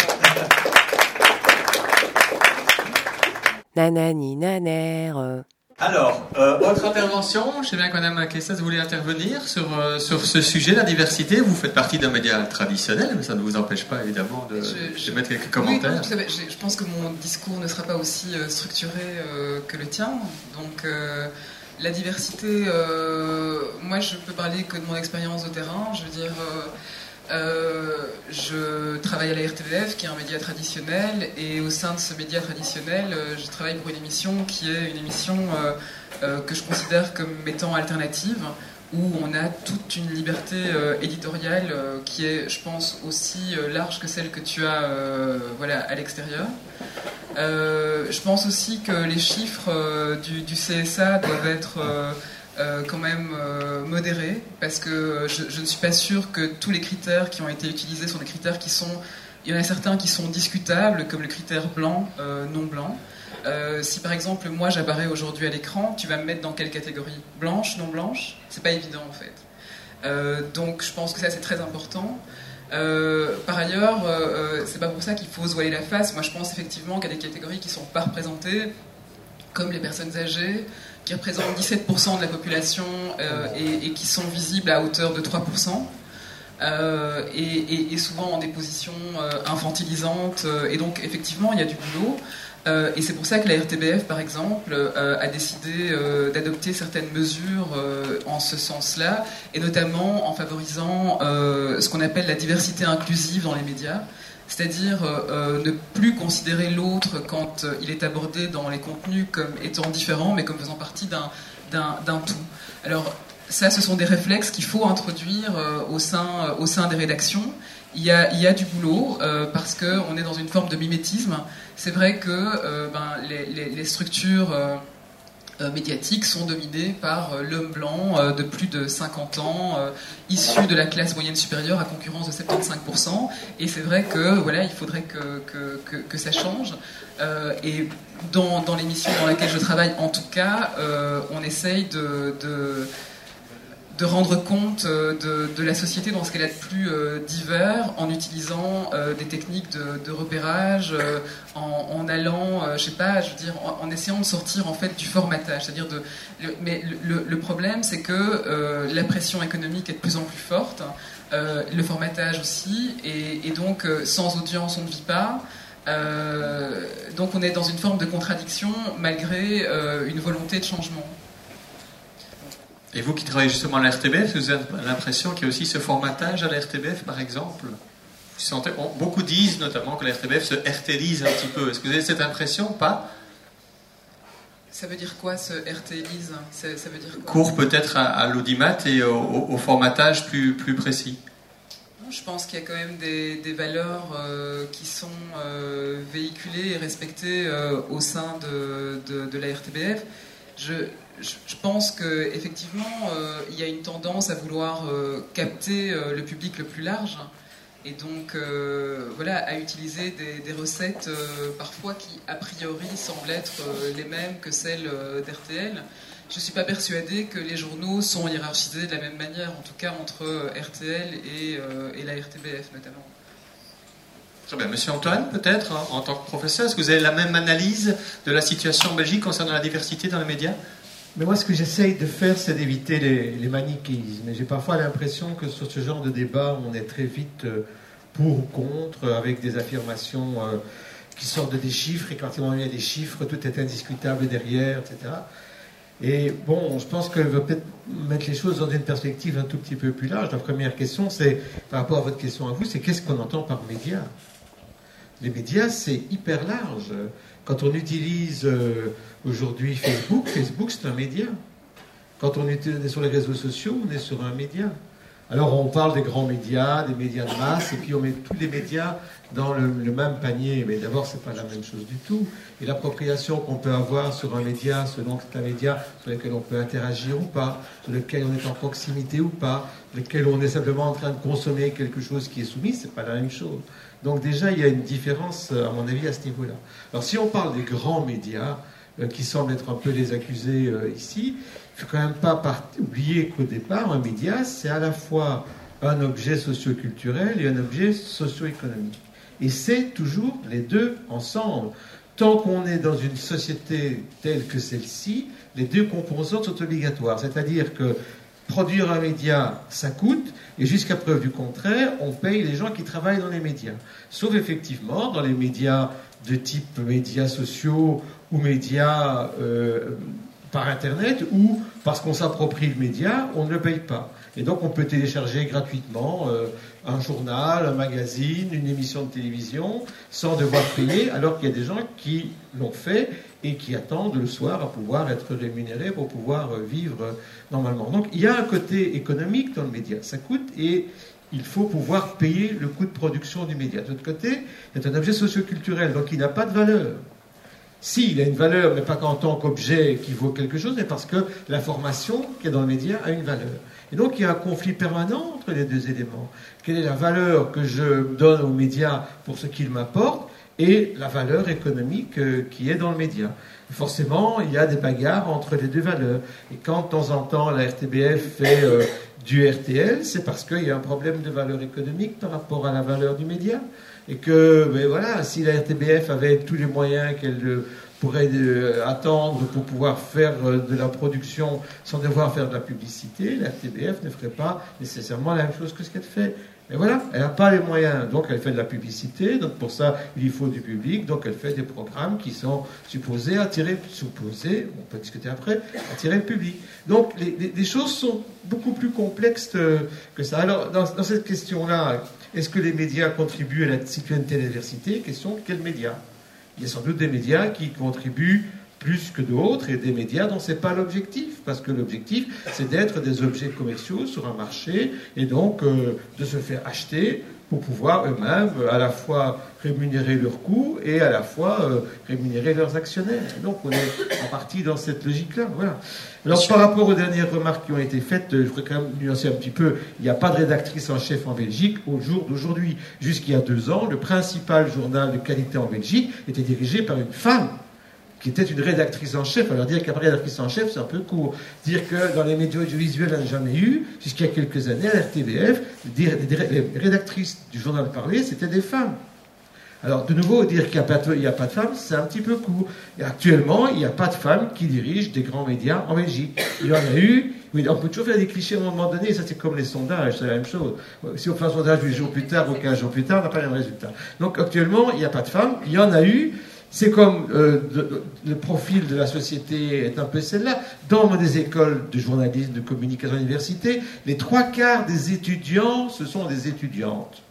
Nanani, naner. Alors, autre intervention. Je sais bien que Mme Kessas voulait intervenir sur ce sujet, la diversité. Vous faites partie d'un média traditionnel, mais ça ne vous empêche pas évidemment de mettre quelques commentaires. Oui, je pense que mon discours ne sera pas aussi structuré que le tien. Donc, la diversité, moi je peux parler que de mon expérience de terrain. Je veux dire, je travaille à la RTBF, qui est un média traditionnel, et au sein de ce média traditionnel, je travaille pour une émission qui est une émission que je considère comme étant alternative, où on a toute une liberté éditoriale qui est, je pense, aussi large que celle que tu as à l'extérieur. Je pense aussi que les chiffres du CSA doivent être quand même modérés, parce que je ne suis pas sûre que tous les critères qui ont été utilisés sont des critères qui sont... Il y en a certains qui sont discutables, comme le critère blanc, non blanc. Si par exemple moi j'apparais aujourd'hui à l'écran, tu vas me mettre dans quelle catégorie? Blanche, non blanche? C'est pas évident en fait. Donc je pense que ça c'est très important. Par ailleurs, c'est pas pour ça qu'il faut se voiler la face. Moi je pense effectivement qu'il y a des catégories qui sont pas représentées, comme les personnes âgées, qui représentent 17% de la population et qui sont visibles à hauteur de 3%. Et souvent en des positions infantilisantes, et donc effectivement il y a du boulot, et c'est pour ça que la RTBF par exemple a décidé d'adopter certaines mesures en ce sens-là, et notamment en favorisant ce qu'on appelle la diversité inclusive dans les médias, c'est-à-dire ne plus considérer l'autre quand il est abordé dans les contenus comme étant différent, mais comme faisant partie d'un tout. Alors ça, ce sont des réflexes qu'il faut introduire au sein des rédactions. Il y a du boulot parce qu'on est dans une forme de mimétisme. C'est vrai que les structures médiatiques sont dominées par l'homme blanc de plus de 50 ans, issu de la classe moyenne supérieure à concurrence de 75%. Et c'est vrai que voilà, il faudrait que ça change. Et dans l'émission dans laquelle je travaille, en tout cas, on essaye de rendre compte de la société dans ce qu'elle a de plus divers, en utilisant des techniques de repérage, en allant, en essayant de sortir en fait du formatage. C'est-à-dire mais le problème, c'est que la pression économique est de plus en plus forte, le formatage aussi, et donc sans audience on ne vit pas. Donc on est dans une forme de contradiction malgré une volonté de changement. Et vous qui travaillez justement à la RTBF, vous avez l'impression qu'il y a aussi ce formatage à la RTBF, par exemple? Beaucoup disent notamment que la RTBF se RTlise un petit peu. Est-ce que vous avez cette impression ou pas? Ça veut dire quoi, ce RTlise? Ça veut dire quoi? Cours peut-être à l'audimat et au formatage plus précis. Je pense qu'il y a quand même des valeurs qui sont véhiculées et respectées au sein de la RTBF. Je pense qu'effectivement, il y a une tendance à vouloir capter le public le plus large, et donc à utiliser des recettes parfois qui, a priori, semblent être les mêmes que celles d'RTL. Je ne suis pas persuadée que les journaux sont hiérarchisés de la même manière, en tout cas entre RTL et la RTBF notamment. Très bien. Monsieur Antoine, peut-être, en tant que professeur, est-ce que vous avez la même analyse de la situation en Belgique concernant la diversité dans les médias? Mais moi, ce que j'essaye de faire, c'est d'éviter les manichéismes. Et j'ai parfois l'impression que sur ce genre de débat, on est très vite pour ou contre, avec des affirmations qui sortent des chiffres, et quand il y a des chiffres, tout est indiscutable derrière, etc. Et bon, je pense que je vais peut-être mettre les choses dans une perspective un tout petit peu plus large. La première question, c'est, par rapport à votre question à vous, c'est qu'est-ce qu'on entend par médias? Les médias, c'est hyper large. Quand on utilise aujourd'hui Facebook, c'est un média. Quand on est sur les réseaux sociaux, on est sur un média. Alors on parle des grands médias, des médias de masse, et puis on met tous les médias dans le même panier. Mais d'abord, c'est pas la même chose du tout. Et l'appropriation qu'on peut avoir sur un média, selon que c'est un média sur lequel on peut interagir ou pas, sur lequel on est en proximité ou pas, sur lequel on est simplement en train de consommer quelque chose qui est soumis, c'est pas la même chose. Donc déjà, il y a une différence, à mon avis, à ce niveau-là. Alors si on parle des grands médias, qui semblent être un peu les accusés ici, il ne faut quand même pas oublier qu'au départ, un média, c'est à la fois un objet socio-culturel et un objet socio-économique. Et c'est toujours les deux ensemble. Tant qu'on est dans une société telle que celle-ci, les deux composantes sont obligatoires. C'est-à-dire que produire un média, ça coûte, et jusqu'à preuve du contraire, on paye les gens qui travaillent dans les médias. Sauf effectivement dans les médias de type médias sociaux ou médias par Internet, ou parce qu'on s'approprie le média, on ne le paye pas. Et donc on peut télécharger gratuitement un journal, un magazine, une émission de télévision, sans devoir payer, alors qu'il y a des gens qui l'ont fait et qui attendent le soir à pouvoir être rémunérés pour pouvoir vivre normalement. Donc il y a un côté économique dans le média, ça coûte, et il faut pouvoir payer le coût de production du média. De l'autre côté, c'est un objet socio-culturel, donc il n'a pas de valeur. Si, il a une valeur, mais pas qu'en tant qu'objet qui vaut quelque chose, mais parce que l'information qui est dans le média a une valeur. Et donc, il y a un conflit permanent entre les deux éléments. Quelle est la valeur que je donne aux médias pour ce qu'ils m'apportent et la valeur économique qui est dans le média. Forcément, il y a des bagarres entre les deux valeurs. Et quand, de temps en temps, la RTBF fait du RTL, c'est parce qu'il y a un problème de valeur économique par rapport à la valeur du média. Et que, ben voilà, si la RTBF avait tous les moyens qu'elle pourrait attendre pour pouvoir faire de la production sans devoir faire de la publicité, la RTBF ne ferait pas nécessairement la même chose que ce qu'elle fait. Mais voilà, elle n'a pas les moyens, donc elle fait de la publicité, donc pour ça il lui faut du public, donc elle fait des programmes qui sont supposés attirer, on peut discuter après, attirer le public. Donc les choses sont beaucoup plus complexes que ça. Alors dans cette question-là, est-ce que les médias contribuent à la citoyenneté et à la diversité? Question, quels médias? Il y a sans doute des médias qui contribuent plus que d'autres, et des médias dont ce n'est pas l'objectif, parce que l'objectif, c'est d'être des objets commerciaux sur un marché, et donc de se faire acheter pour pouvoir eux-mêmes à la fois rémunérer leurs coûts et à la fois rémunérer leurs actionnaires. Donc on est en partie dans cette logique-là. Voilà. Alors par rapport aux dernières remarques qui ont été faites, je voudrais quand même nuancer un petit peu, il n'y a pas de rédactrice en chef en Belgique au jour d'aujourd'hui. Jusqu'il y a 2 ans, le principal journal de qualité en Belgique était dirigé par une femme, qui était une rédactrice en chef. Alors dire qu'il n'y a pas de rédactrice en chef, c'est un peu court. Dire que dans les médias audiovisuels, elle n'a jamais eu, jusqu'il y a quelques années, à la RTBF, les rédactrices du journal parlé, c'était des femmes. Alors, de nouveau, dire qu'il n'y a pas de femmes, c'est un petit peu court. Et actuellement, il n'y a pas de femmes qui dirigent des grands médias en Belgique. Il y en a eu. Oui, on peut toujours faire des clichés à un moment donné, ça c'est comme les sondages, c'est la même chose. Si on fait un sondage 8 jours plus tard ou 15 jours plus tard, on n'a pas les mêmes résultats. Donc, actuellement, il n'y a pas de femmes, il y en a eu. C'est comme le profil de la société est un peu celle-là. Dans des écoles de journalisme, de communication à l'université, les 3/4 des étudiants, ce sont des étudiantes.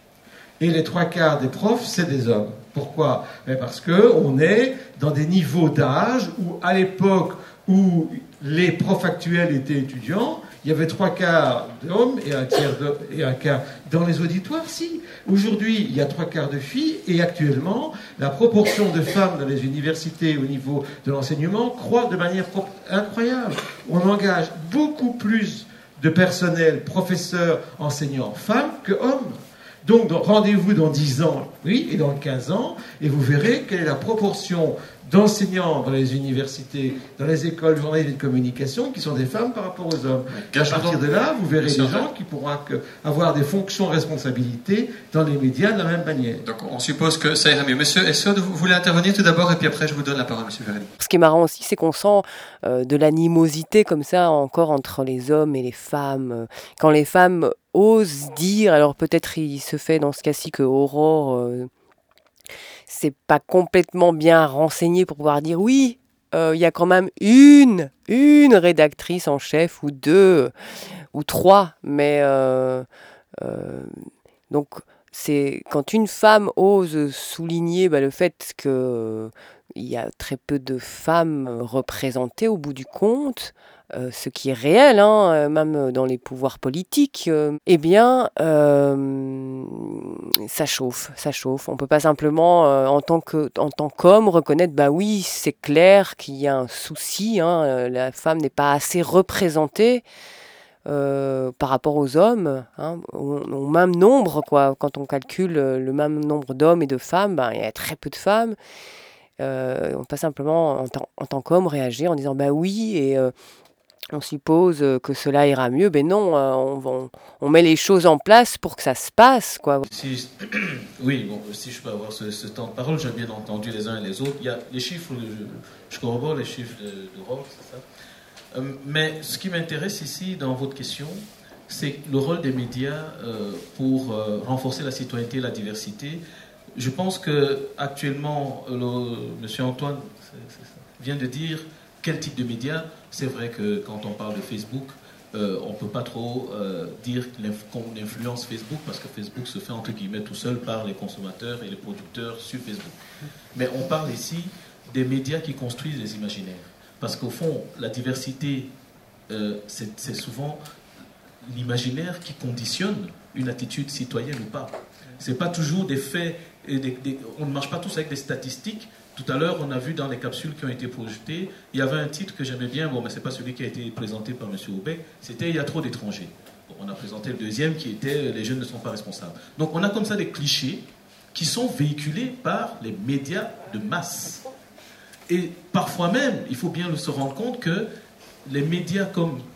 Et les 3/4 des profs, c'est des hommes. Pourquoi? Parce qu'on est dans des niveaux d'âge où, à l'époque où les profs actuels étaient étudiants, il y avait 3/4 d'hommes et un tiers et un quart dans les auditoires. Si, aujourd'hui, il y a 3/4 de filles et actuellement, la proportion de femmes dans les universités au niveau de l'enseignement croît de manière incroyable. On engage beaucoup plus de personnel, professeurs, enseignants, femmes que hommes. Donc, rendez-vous dans 10 ans, oui, et dans 15 ans, et vous verrez quelle est la proportion d'enseignants dans les universités, dans les écoles de journalisme et de communication, qui sont des femmes par rapport aux hommes. Et à partir de là, vous verrez des gens qui pourront avoir des fonctions responsabilités dans les médias de la même manière. Donc, on suppose que ça ira mieux. Monsieur Essod, vous voulez intervenir tout d'abord, et puis après, je vous donne la parole, monsieur Verrelli. Ce qui est marrant aussi, c'est qu'on sent de l'animosité comme ça encore entre les hommes et les femmes. Quand les femmes osent dire, alors peut-être il se fait dans ce cas-ci que Aurore c'est pas complètement bien renseigné pour pouvoir dire oui, il y a quand même une rédactrice en chef ou 2 ou 3, mais donc c'est quand une femme ose souligner le fait que il y a très peu de femmes représentées au bout du compte, ce qui est réel, même dans les pouvoirs politiques, eh bien, ça chauffe. On ne peut pas simplement, en tant qu'homme, reconnaître, oui, c'est clair qu'il y a un souci, la femme n'est pas assez représentée par rapport aux hommes, au même nombre, quoi. Quand on calcule le même nombre d'hommes et de femmes, il y a très peu de femmes. On ne peut pas simplement, en tant qu'homme, réagir en disant oui, et on suppose que cela ira mieux. Ben non, on met les choses en place pour que ça se passe, quoi. Oui, si je peux avoir ce temps de parole, j'ai bien entendu les uns et les autres. Il y a les chiffres, je corrobore les chiffres d'Europe, c'est ça. Mais ce qui m'intéresse ici, dans votre question, c'est le rôle des médias pour renforcer la citoyenneté et la diversité. Je pense qu'actuellement, M. Antoine vient de dire quel type de médias. C'est vrai que quand on parle de Facebook, on ne peut pas trop dire qu'on influence Facebook, parce que Facebook se fait entre guillemets tout seul par les consommateurs et les producteurs sur Facebook. Mais on parle ici des médias qui construisent les imaginaires. Parce qu'au fond, la diversité, c'est souvent l'imaginaire qui conditionne une attitude citoyenne ou pas. Ce n'est pas toujours des faits, on ne marche pas tous avec des statistiques Tout à l'heure, on a vu dans les capsules qui ont été projetées, il y avait un titre que j'aimais bien, bon, mais ce n'est pas celui qui a été présenté par M. Aubec, c'était « Il y a trop d'étrangers ». Bon, on a présenté le deuxième qui était « Les jeunes ne sont pas responsables ». Donc on a comme ça des clichés qui sont véhiculés par les médias de masse. Et parfois même, il faut bien se rendre compte que les médias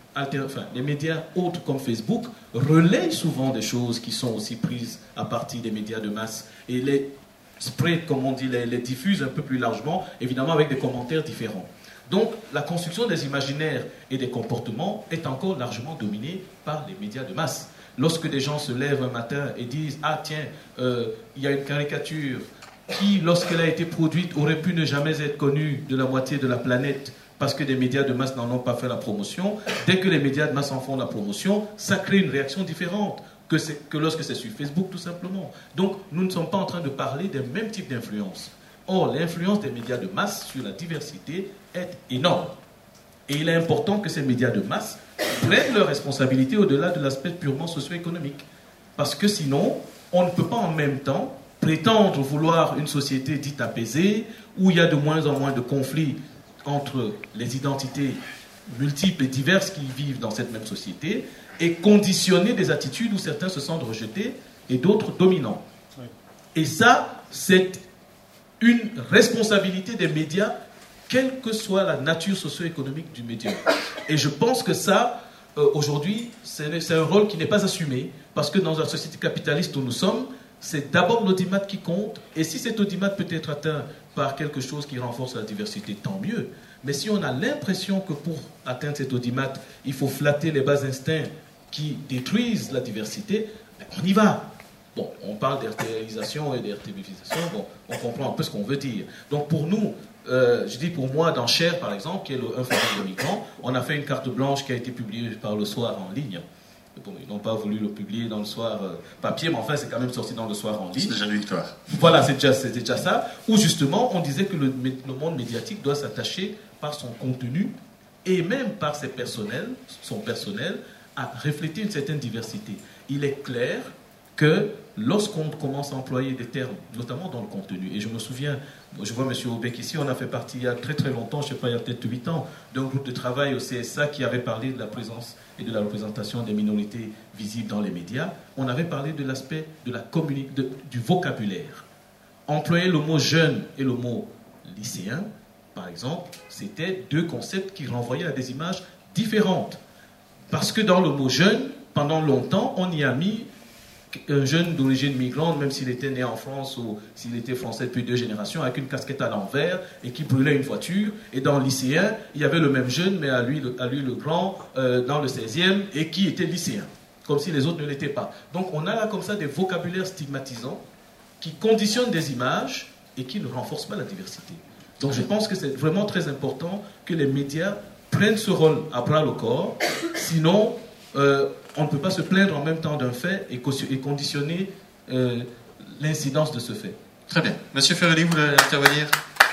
les médias autres comme Facebook relayent souvent des choses qui sont aussi prises à partir des médias de masse et les spread, comme on dit, les diffusent un peu plus largement, évidemment avec des commentaires différents. Donc la construction des imaginaires et des comportements est encore largement dominée par les médias de masse. Lorsque des gens se lèvent un matin et disent « Ah tiens, il y a une caricature qui, lorsqu'elle a été produite, aurait pu ne jamais être connue de la moitié de la planète parce que des médias de masse n'en ont pas fait la promotion. Dès que les médias de masse en font la promotion, ça crée une réaction différente que lorsque c'est sur Facebook, tout simplement. Donc, nous ne sommes pas en train de parler des mêmes types d'influence. Or, l'influence des médias de masse sur la diversité est énorme. Et il est important que ces médias de masse prennent leurs responsabilités au-delà de l'aspect purement socio-économique. Parce que sinon, on ne peut pas en même temps prétendre vouloir une société dite apaisée, où il y a de moins en moins de conflits entre les identités multiples et diverses qui vivent dans cette même société, et conditionner des attitudes où certains se sentent rejetés et d'autres dominants. Et ça, c'est une responsabilité des médias, quelle que soit la nature socio-économique du média. Et je pense que ça, aujourd'hui, c'est un rôle qui n'est pas assumé, parce que dans la société capitaliste où nous sommes, c'est d'abord l'audimat qui compte, et si cet audimat peut être atteint par quelque chose qui renforce la diversité, tant mieux. Mais si on a l'impression que pour atteindre cet audimat, il faut flatter les bas instincts qui détruisent la diversité, ben on y va. Bon, on parle d'RTlisation et d'RTBisation, bon, on comprend un peu ce qu'on veut dire. Donc pour nous, je dis pour moi, dans Cher par exemple, qui est un forum de migrants, on a fait une carte blanche qui a été publiée par Le Soir en ligne. Bon, ils n'ont pas voulu le publier dans Le Soir papier, mais enfin c'est quand même sorti dans Le Soir en ligne. C'est déjà une victoire. Voilà, c'était déjà ça, où justement on disait que le monde médiatique doit s'attacher par son contenu et même par son personnel, à refléter une certaine diversité. Il est clair que lorsqu'on commence à employer des termes, notamment dans le contenu, et je me souviens, je vois M. Aubec ici, on a fait partie il y a très très longtemps, je ne sais pas, il y a peut-être 8 ans, d'un groupe de travail au CSA qui avait parlé de la présence et de la représentation des minorités visibles dans les médias. On avait parlé de l'aspect de du vocabulaire. Employer le mot jeune et le mot lycéen, par exemple, c'était deux concepts qui renvoyaient à des images différentes. Parce que dans le mot jeune, pendant longtemps, on y a mis un jeune d'origine migrante, même s'il était né en France ou s'il était français depuis 2 générations, avec une casquette à l'envers et qui brûlait une voiture. Et dans le lycéen, il y avait le même jeune, mais à lui le grand, dans le 16e, et qui était lycéen, comme si les autres ne l'étaient pas. Donc on a là comme ça des vocabulaires stigmatisants qui conditionnent des images et qui ne renforcent pas la diversité. Donc je pense que c'est vraiment très important que les médias prennent ce rôle à bras le corps, sinon on ne peut pas se plaindre en même temps d'un fait et conditionner l'incidence de ce fait. Très bien. Monsieur Ferrelli, vous voulez intervenir ?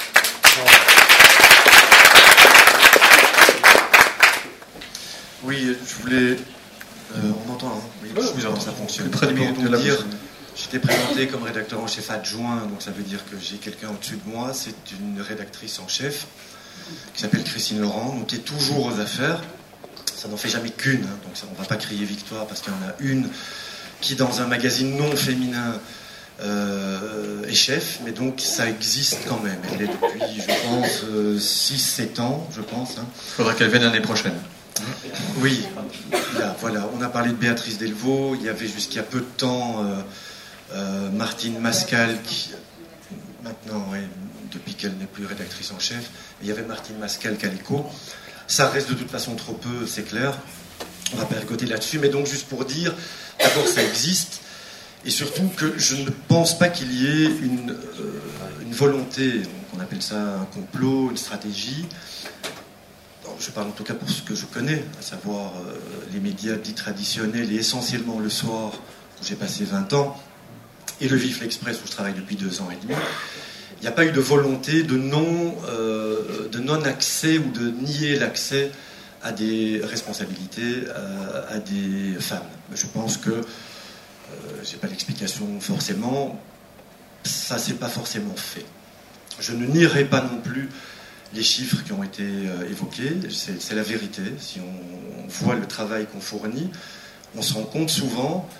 Oui, je voulais... on m'entend, hein ? Oui, je vous entends, ça fonctionne. Très bien. J'étais présenté comme rédacteur en chef adjoint, donc ça veut dire que j'ai quelqu'un au-dessus de moi. C'est une rédactrice en chef qui s'appelle Christine Laurent, donc qui est toujours aux affaires. Ça n'en fait jamais qu'une, hein, donc ça, on ne va pas crier victoire parce qu'il y en a une qui, dans un magazine non féminin, est chef, mais donc ça existe quand même. Elle est depuis, je pense, 6-7 ans, je pense. Hein. Il faudra qu'elle vienne l'année prochaine. Oui, là, voilà. On a parlé de Béatrice Delvaux. Il y avait jusqu'il y a peu de temps Martine Mascal, qui maintenant, depuis qu'elle n'est plus rédactrice en chef, il y avait Martine Mascal-Calico. Ça reste de toute façon trop peu, c'est clair. On va percoter là-dessus, mais donc juste pour dire, d'abord ça existe, et surtout que je ne pense pas qu'il y ait une volonté, on appelle ça un complot, une stratégie. Je parle en tout cas pour ce que je connais, à savoir les médias dits traditionnels et essentiellement Le Soir, où j'ai passé 20 ans, et le Vif l'Express, où je travaille depuis 2 ans et demi. Il n'y a pas eu de volonté de non-accès ou de nier l'accès à des responsabilités, à des femmes. Je pense que, je n'ai pas l'explication forcément, ça ne s'est pas forcément fait. Je ne nierai pas non plus les chiffres qui ont été évoqués, c'est la vérité. Si on voit le travail qu'on fournit, on se rend compte souvent,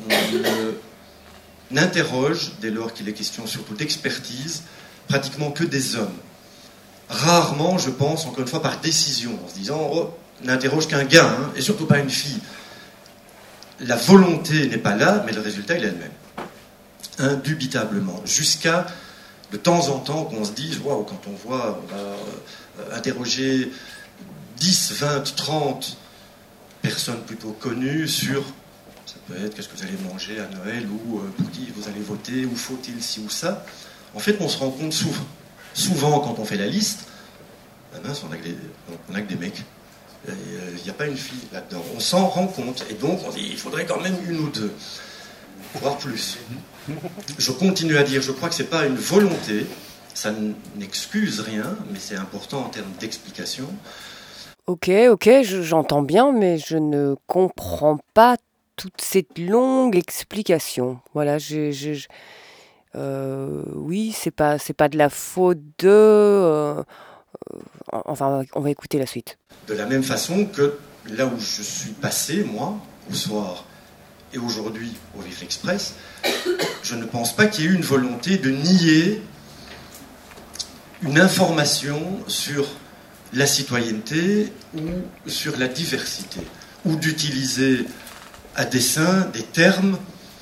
on interroge, dès lors qu'il est question surtout d'expertise, pratiquement que des hommes. Rarement, je pense, encore une fois, par décision, en se disant, oh, on n'interroge qu'un gars, hein, et surtout pas une fille. La volonté n'est pas là, mais le résultat, il est le même. Indubitablement. Jusqu'à, de temps en temps, qu'on se dise, waouh, quand on voit, on va interroger 10, 20, 30 personnes plutôt connues sur, ça peut être, qu'est-ce que vous allez manger à Noël, ou pour qui vous allez voter, ou faut-il ci ou ça. En fait, on se rend compte souvent quand on fait la liste, ben mince, on a que des mecs. Il n'y a pas une fille là-dedans. On s'en rend compte. Et donc, on dit, il faudrait quand même une ou deux, voire plus. Je continue à dire, je crois que ce n'est pas une volonté, ça n'excuse rien, mais c'est important en termes d'explication. Ok, j'entends bien, mais je ne comprends pas toute cette longue explication. Voilà, oui, c'est pas de la faute de... enfin, on va écouter la suite. De la même façon que là où je suis passé, moi, au soir et aujourd'hui au Vif Express, je ne pense pas qu'il y ait eu une volonté de nier une information sur la citoyenneté ou sur la diversité, ou d'utiliser à dessein des termes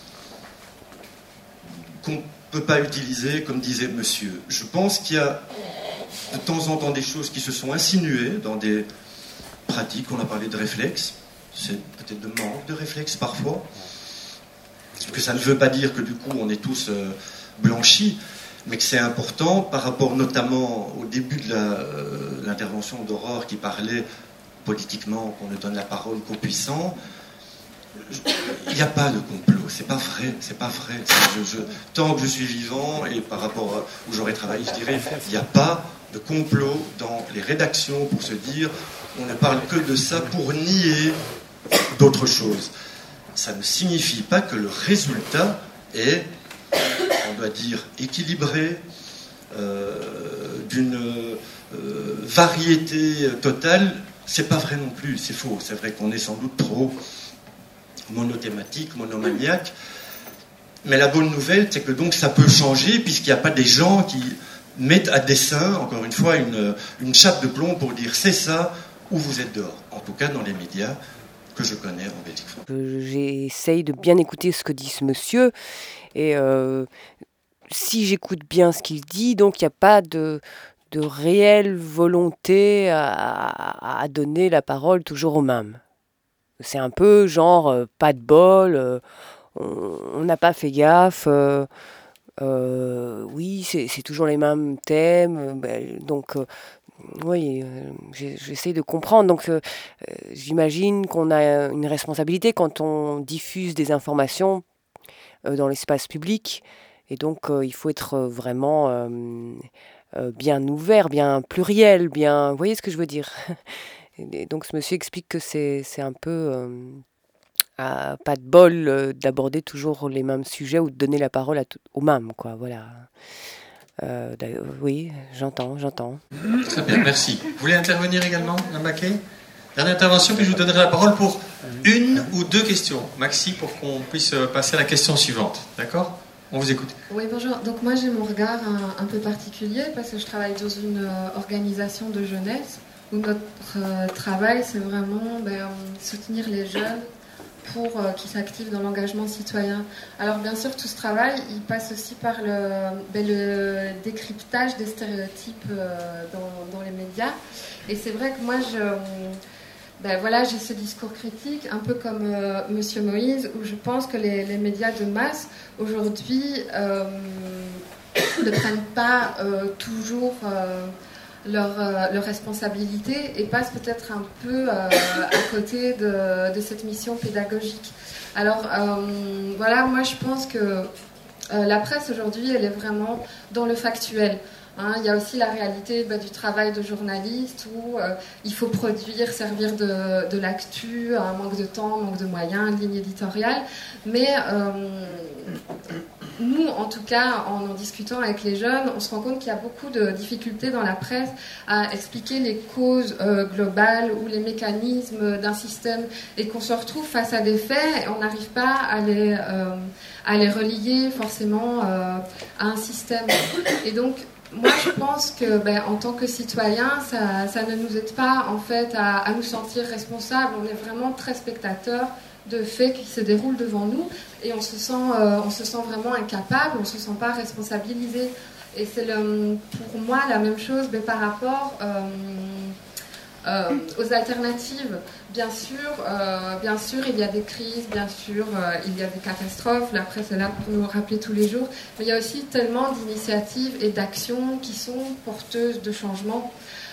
qu'on ne peut pas utiliser, comme disait monsieur. Je pense qu'il y a de temps en temps des choses qui se sont insinuées dans des pratiques. On a parlé de réflexes, c'est peut-être de manque de réflexes parfois, que ça ne veut pas dire que du coup on est tous blanchis, mais que c'est important par rapport notamment au début de l'intervention d'Aurore qui parlait politiquement qu'on ne donne la parole qu'aux puissants. Il n'y a pas de complot, c'est pas vrai. Tant que je suis vivant et par rapport où j'aurais travaillé, je dirais, il n'y a pas de complot dans les rédactions pour se dire on ne parle que de ça pour nier d'autres choses. Ça ne signifie pas que le résultat est, on doit dire, équilibré, d'une variété totale. C'est pas vrai non plus, c'est faux. C'est vrai qu'on est sans doute trop monothématique, monomaniaque. Mais la bonne nouvelle, c'est que donc ça peut changer puisqu'il n'y a pas des gens qui mettent à dessein, encore une fois, une chape de plomb pour dire c'est ça ou vous êtes dehors. En tout cas dans les médias que je connais en Belgique. J'essaye de bien écouter ce que dit ce monsieur et si j'écoute bien ce qu'il dit, donc il n'y a pas de réelle volonté à donner la parole toujours aux mêmes. C'est un peu genre pas de bol, on n'a pas fait gaffe, oui, c'est toujours les mêmes thèmes, donc oui, j'essaie de comprendre. Donc j'imagine qu'on a une responsabilité quand on diffuse des informations dans l'espace public, et donc il faut être vraiment bien ouvert, bien pluriel, bien... Vous voyez ce que je veux dire ? Et donc ce monsieur explique que c'est un peu pas de bol d'aborder toujours les mêmes sujets ou de donner la parole aux mêmes, quoi, voilà. Oui, j'entends. Très bien, merci. Vous voulez intervenir également, Mme Baquet ? Dernière intervention, puis je vous donnerai la parole pour une ou deux questions, maxi, pour qu'on puisse passer à la question suivante. D'accord ? On vous écoute. Oui, bonjour. Donc moi j'ai mon regard un peu particulier parce que je travaille dans une organisation de jeunesse où notre travail c'est vraiment soutenir les jeunes pour qu'ils s'activent dans l'engagement citoyen. Alors bien sûr tout ce travail il passe aussi par le décryptage des stéréotypes dans les médias, et c'est vrai que moi j'ai ce discours critique, un peu comme Monsieur Moïse, où je pense que les médias de masse, aujourd'hui, ne prennent pas toujours leur responsabilité et passent peut-être un peu à côté de cette mission pédagogique. Alors, moi je pense que la presse aujourd'hui, elle est vraiment dans le factuel. Il y a aussi la réalité du travail de journaliste où il faut produire, servir de l'actu, un manque de temps, manque de moyens, une ligne éditoriale. Mais nous, en tout cas, en discutant avec les jeunes, on se rend compte qu'il y a beaucoup de difficultés dans la presse à expliquer les causes globales ou les mécanismes d'un système et qu'on se retrouve face à des faits et on n'arrive pas à les relier forcément à un système. Et donc, moi, je pense que, en tant que citoyens, ça ne nous aide pas en fait à nous sentir responsables. On est vraiment très spectateurs de faits qui se déroulent devant nous et on se sent vraiment incapable, on ne se sent pas responsabilisé. Et c'est pour moi la même chose par rapport aux alternatives. Bien sûr, il y a des crises, bien sûr, il y a des catastrophes, la presse est là pour nous rappeler tous les jours, mais il y a aussi tellement d'initiatives et d'actions qui sont porteuses de changement.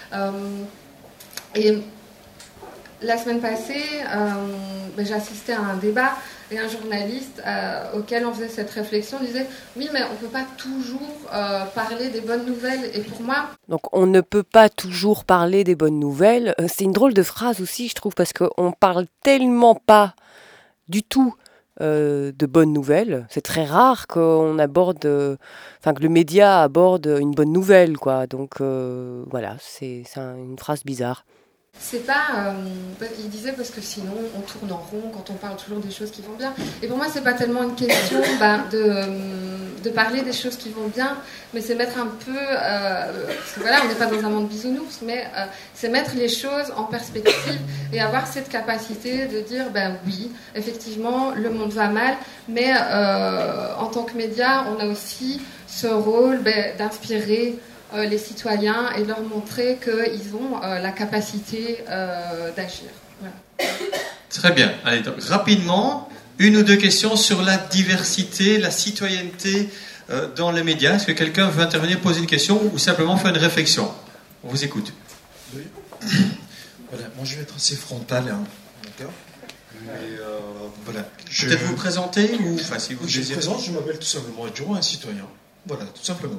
Et la semaine passée, j'assistais à un débat et un journaliste auquel on faisait cette réflexion disait « Oui, mais on ne peut pas toujours parler des bonnes nouvelles. » Et pour moi... Donc on ne peut pas toujours parler des bonnes nouvelles. C'est une drôle de phrase aussi, je trouve, parce qu'on ne parle tellement pas du tout de bonnes nouvelles. C'est très rare qu'on aborde... que le média aborde une bonne nouvelle, quoi. Donc voilà, c'est une phrase bizarre. C'est pas... il disait parce que sinon on tourne en rond quand on parle toujours des choses qui vont bien. Et pour moi, c'est pas tellement une question de parler des choses qui vont bien, mais c'est mettre un peu... parce que voilà, on n'est pas dans un monde bisounours, mais c'est mettre les choses en perspective et avoir cette capacité de dire, oui, effectivement, le monde va mal, mais en tant que média, on a aussi ce rôle d'inspirer les citoyens et leur montrer qu'ils ont la capacité d'agir. Voilà. Très bien. Allez, donc, rapidement, une ou deux questions sur la diversité, la citoyenneté dans les médias. Est-ce que quelqu'un veut intervenir, poser une question ou simplement faire une réflexion? On vous écoute. Oui. Voilà, moi je vais être assez frontal, d'accord. Mais voilà. Peut-être vous présenter ou si vous je me désirez. présente, je m'appelle tout simplement Joe, un citoyen. Voilà, tout simplement.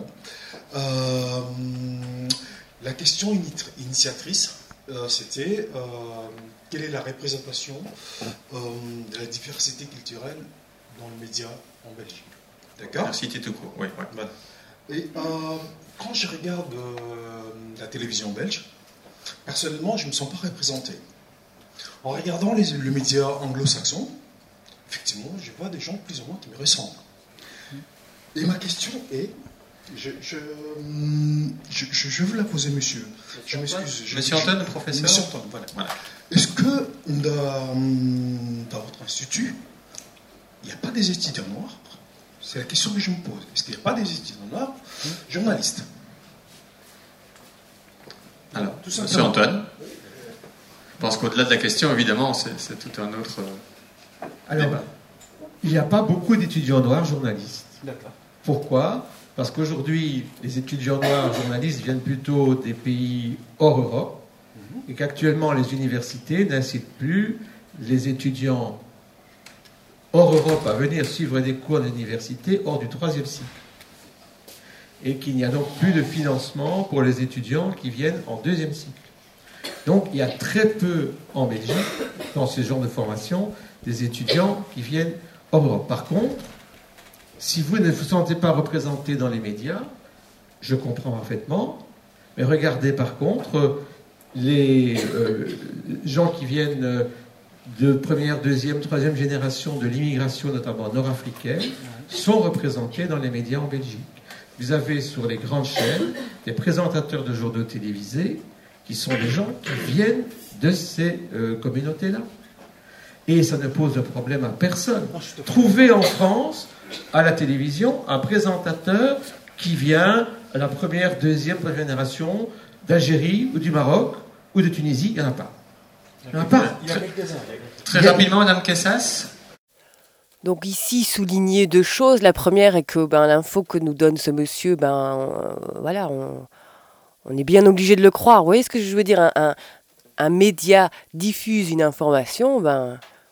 La question initiatrice, c'était quelle est la représentation de la diversité culturelle dans le média en Belgique. D'accord ? Diversité tout court, oui. Voilà. Et quand je regarde la télévision belge, personnellement, je ne me sens pas représenté. En regardant le média anglo-saxon, effectivement, je vois des gens plus ou moins qui me ressemblent. Et ma question est, je vais vous la poser, monsieur. Je m'excuse. Monsieur Antoine, le professeur. Monsieur Antoine, voilà. Est-ce que dans votre institut, il n'y a pas des étudiants noirs? C'est la question que je me pose. Est-ce qu'il n'y a pas des étudiants noirs journalistes? Alors, monsieur Antoine, je pense qu'au-delà de la question, évidemment, c'est tout un autre débat. Il n'y a pas beaucoup d'étudiants noirs journalistes. D'accord. Pourquoi ? Parce qu'aujourd'hui, les étudiants noirs journalistes viennent plutôt des pays hors Europe et qu'actuellement, les universités n'incitent plus les étudiants hors Europe à venir suivre des cours d'université hors du 3e cycle. Et qu'il n'y a donc plus de financement pour les étudiants qui viennent en 2e cycle. Donc, il y a très peu en Belgique, dans ce genre de formation, des étudiants qui viennent hors Europe. Par contre, si vous ne vous sentez pas représenté dans les médias, je comprends parfaitement, mais regardez par contre les gens qui viennent de première, deuxième, troisième génération de l'immigration, notamment nord-africaine, sont représentés dans les médias en Belgique. Vous avez sur les grandes chaînes des présentateurs de journaux télévisés qui sont des gens qui viennent de ces communautés-là. Et ça ne pose de problème à personne. Trouvez en France, à la télévision, un présentateur qui vient à la première, deuxième, troisième génération d'Algérie ou du Maroc ou de Tunisie, il n'y en a pas. Il n'y en a pas. Très rapidement, Madame Kessas. Donc ici, souligner deux choses. La première est que l'info que nous donne ce monsieur, voilà, on est bien obligé de le croire. Vous voyez ce que je veux dire ? Un média diffuse une information,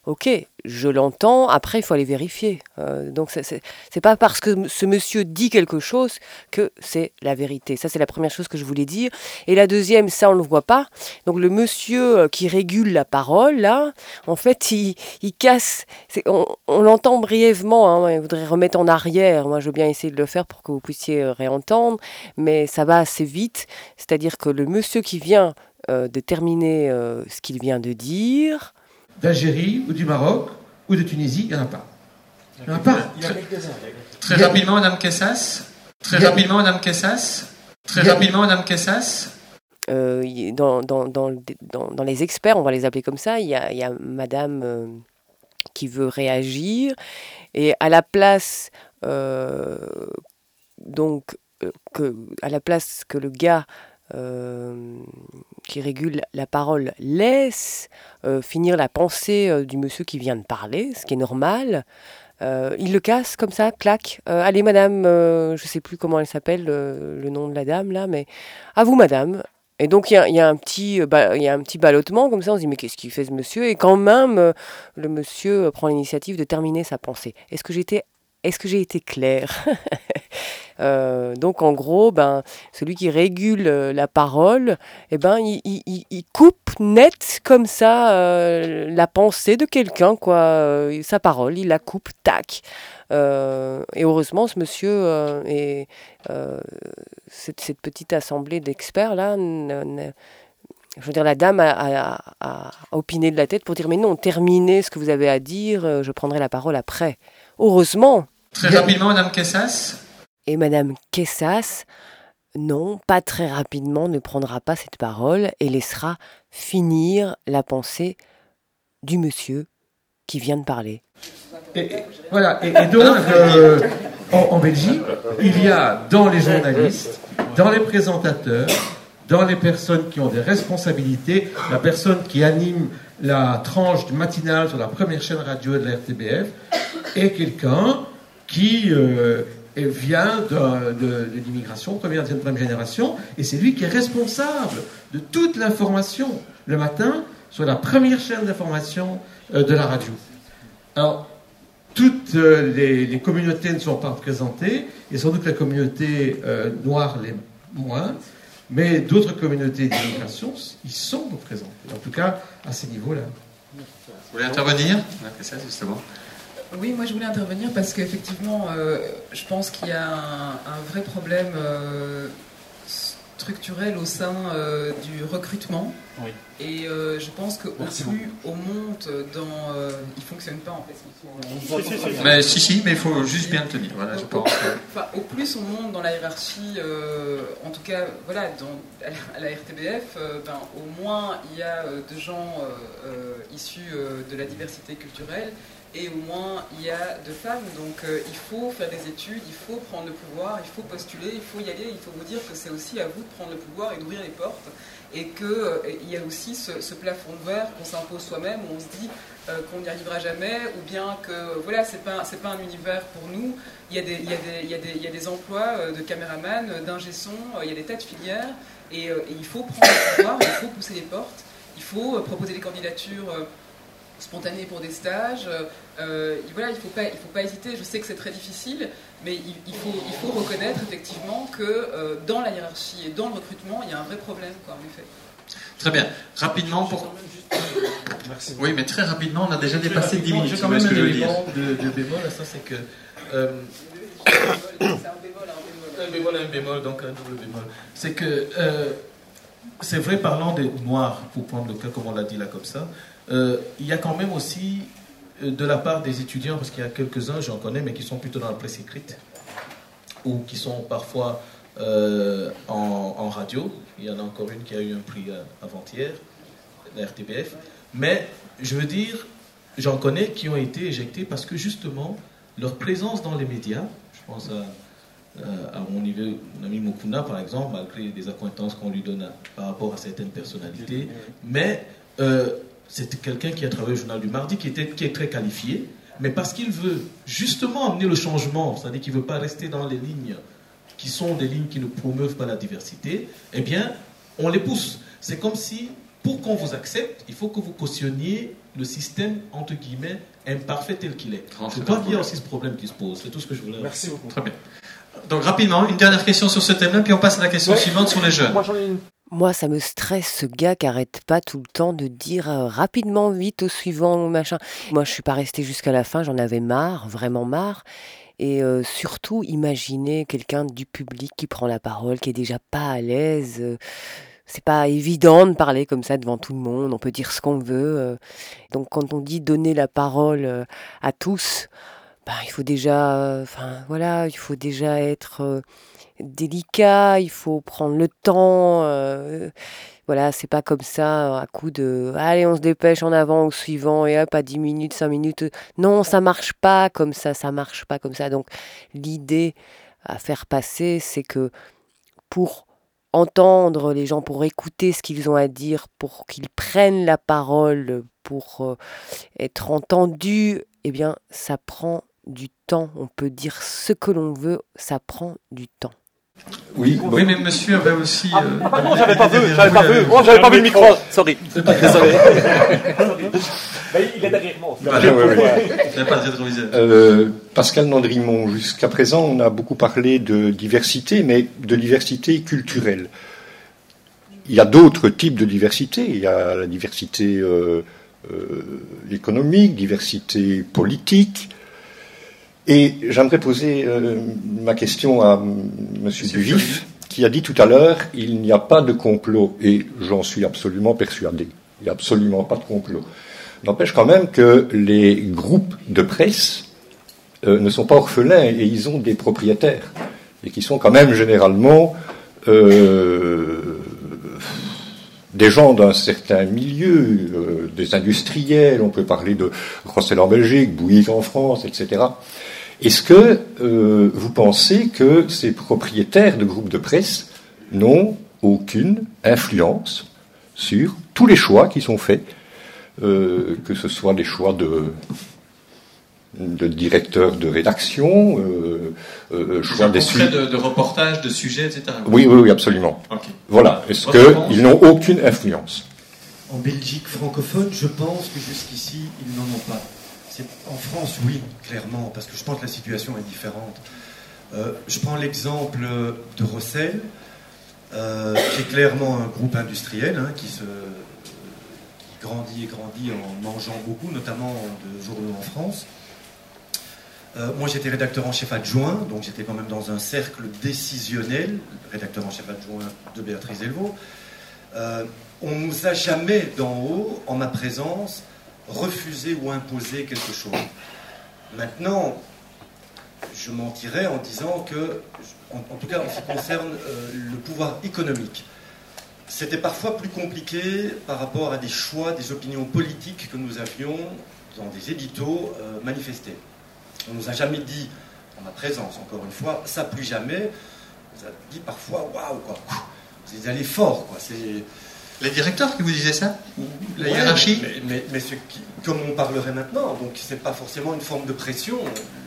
ok, je l'entends, après il faut aller vérifier. Donc c'est pas parce que ce monsieur dit quelque chose que c'est la vérité. Ça c'est la première chose que je voulais dire. Et la deuxième, ça on ne le voit pas. Donc le monsieur qui régule la parole, là, en fait il casse, on l'entend brièvement, il voudrait remettre en arrière. Moi je veux bien essayer de le faire pour que vous puissiez réentendre, mais ça va assez vite. C'est-à-dire que le monsieur qui vient de terminer ce qu'il vient de dire... D'Algérie ou du Maroc ou de Tunisie, il n'y en a pas. Il n'y en a pas. Très rapidement, Madame Kessas. Très rapidement, Madame Kessas. Très rapidement, Madame Kessas. Dans les experts, on va les appeler comme ça, il y a Madame qui veut réagir. Et à la place, à la place que le gars qui régule la parole laisse finir la pensée du monsieur qui vient de parler, ce qui est normal, il le casse comme ça, clac. Allez madame, je sais plus comment elle s'appelle, le nom de la dame là, mais à vous madame. Et donc il y a un petit ballottement comme ça, on se dit mais qu'est-ce qu'il fait ce monsieur? Et quand même le monsieur prend l'initiative de terminer sa pensée. Est-ce que j'ai été claire? Donc en gros, celui qui régule la parole, il coupe net comme ça la pensée de quelqu'un, quoi. Sa parole, il la coupe, tac. Et heureusement, ce monsieur et cette petite assemblée d'experts là, je veux dire, la dame a opiné de la tête pour dire mais non, terminez ce que vous avez à dire, je prendrai la parole après. Heureusement. Très rapidement, Madame Kessas. Et Madame Kessas, non, pas très rapidement, ne prendra pas cette parole et laissera finir la pensée du monsieur qui vient de parler. Voilà, et donc, en Belgique, il y a dans les journalistes, dans les présentateurs, dans les personnes qui ont des responsabilités, la personne qui anime la tranche matinale sur la première chaîne radio de la RTBF, est quelqu'un qui vient de l'immigration, première génération, et c'est lui qui est responsable de toute l'information le matin sur la première chaîne d'information de la radio. Alors, toutes les communautés ne sont pas représentées, et sans doute la communauté noire l'est moins, mais d'autres communautés d'immigration, ils sont représentés, en tout cas à ces niveaux-là. Vous voulez intervenir? Ça, justement. Oui, moi je voulais intervenir parce qu'effectivement, je pense qu'il y a un vrai problème structurel au sein du recrutement. Oui. Et je pense qu'au plus on monte dans... il ne fonctionne pas en fait. Mais mais il faut juste bien le tenir. Voilà, je pense. Au plus on monte dans la hiérarchie, en tout cas voilà, à la RTBF, au moins il y a de gens issus de la diversité culturelle. Et au moins, il y a de femmes, donc il faut faire des études, il faut prendre le pouvoir, il faut postuler, il faut y aller, il faut vous dire que c'est aussi à vous de prendre le pouvoir et d'ouvrir les portes, et qu'il y a aussi ce plafond de verre qu'on s'impose soi-même, où on se dit qu'on n'y arrivera jamais, ou bien que voilà, c'est pas un univers pour nous, il y a des emplois de caméraman, d'ingé son, il y a des tas de filières, et il faut prendre le pouvoir, il faut pousser les portes, il faut proposer des candidatures spontanées pour des stages, voilà, il faut pas hésiter. Je sais que c'est très difficile, mais il faut reconnaître effectivement que dans la hiérarchie et dans le recrutement, il y a un vrai problème, quoi, en effet. Très bien. Rapidement pour... Oui, mais très rapidement, on a déjà dépassé 10 minutes. J'ai quand même un élément de bémol à ça, c'est que... c'est un bémol, donc un double bémol. C'est que... c'est vrai, parlant des Noirs, pour prendre le cas comme on l'a dit là comme ça, il y a quand même aussi de la part des étudiants, parce qu'il y a quelques-uns, j'en connais, mais qui sont plutôt dans la presse écrite, ou qui sont parfois en radio. Il y en a encore une qui a eu un prix avant-hier, la RTBF. Mais, je veux dire, j'en connais qui ont été éjectés parce que justement, leur présence dans les médias, je pense à mon ami Mukuna, par exemple, malgré des accointances qu'on lui donne par rapport à certaines personnalités, mais c'était quelqu'un qui a travaillé au Journal du Mardi, qui est très qualifié, mais parce qu'il veut justement amener le changement, c'est-à-dire qu'il ne veut pas rester dans les lignes qui sont des lignes qui ne promeuvent pas la diversité, eh bien, on les pousse. C'est comme si pour qu'on vous accepte, il faut que vous cautionniez le système, entre guillemets, imparfait tel qu'il est. Je crois qu'il y a aussi ce problème qui se pose. C'est tout ce que je voulais. Merci beaucoup. Très bien. Donc rapidement, une dernière question sur ce thème-là, puis on passe à la question suivante sur les jeunes. Moi, j'en ai une. Moi, ça me stresse, ce gars qui arrête pas tout le temps de dire rapidement, vite, au suivant, machin. Moi, je suis pas restée jusqu'à la fin, j'en avais marre, vraiment marre. Et surtout, imaginez quelqu'un du public qui prend la parole, qui est déjà pas à l'aise. C'est pas évident de parler comme ça devant tout le monde, on peut dire ce qu'on veut. Donc quand on dit donner la parole à tous, il faut déjà, il faut déjà être délicat, il faut prendre le temps. Voilà, c'est pas comme ça, à coup de « Allez, on se dépêche en avant au suivant, et hop, à 10 minutes, 5 minutes. » Non, ça marche pas comme ça, ça marche pas comme ça. Donc, l'idée à faire passer, c'est que pour entendre les gens, pour écouter ce qu'ils ont à dire, pour qu'ils prennent la parole, pour être entendus, eh bien, ça prend du temps. On peut dire ce que l'on veut, ça prend du temps. Oui, mais monsieur avait aussi... Pardon, j'avais pas vu le micro, sorry. Désolé. Il est derrière moi. Pascal Nandrimont, jusqu'à présent, on a beaucoup parlé de diversité, mais de diversité culturelle. Il y a d'autres types de diversité. Il y a la diversité économique, diversité politique. Et j'aimerais poser ma question à M. Duvif, qui a dit tout à l'heure il n'y a pas de complot. Et j'en suis absolument persuadé. Il n'y a absolument pas de complot. N'empêche quand même que les groupes de presse ne sont pas orphelins et ils ont des propriétaires. Et qui sont quand même généralement des gens d'un certain milieu, des industriels, on peut parler de Rossel en Belgique, Bouygues en France, etc. Est-ce que vous pensez que ces propriétaires de groupes de presse n'ont aucune influence sur tous les choix qui sont faits, que ce soit des choix de directeurs de rédaction, choix des de reportages, de sujets, etc. Oui, absolument. Okay. Voilà. Est-ce qu'ils n'ont aucune influence? En Belgique francophone, je pense que jusqu'ici, ils n'en ont pas. En France, oui, clairement, parce que je pense que la situation est différente. Je prends l'exemple de Rossel, qui est clairement un groupe industriel, qui grandit et grandit en mangeant beaucoup, notamment de journaux en France. Moi, j'étais rédacteur en chef adjoint, donc j'étais quand même dans un cercle décisionnel, rédacteur en chef adjoint de Béatrice Delvaux. On ne nous a jamais d'en haut, en ma présence, refusé ou imposé quelque chose. Maintenant, je mentirais en disant que, en tout cas en ce qui concerne le pouvoir économique, c'était parfois plus compliqué par rapport à des choix, des opinions politiques que nous avions dans des éditos manifestés. On ne nous a jamais dit, en ma présence encore une fois, ça plus jamais. On nous a dit parfois, waouh, quoi, vous êtes allés fort, quoi. C'est... Les directeurs qui vous disaient ça? La hiérarchie? Mais comme on parlerait maintenant, donc c'est pas forcément une forme de pression.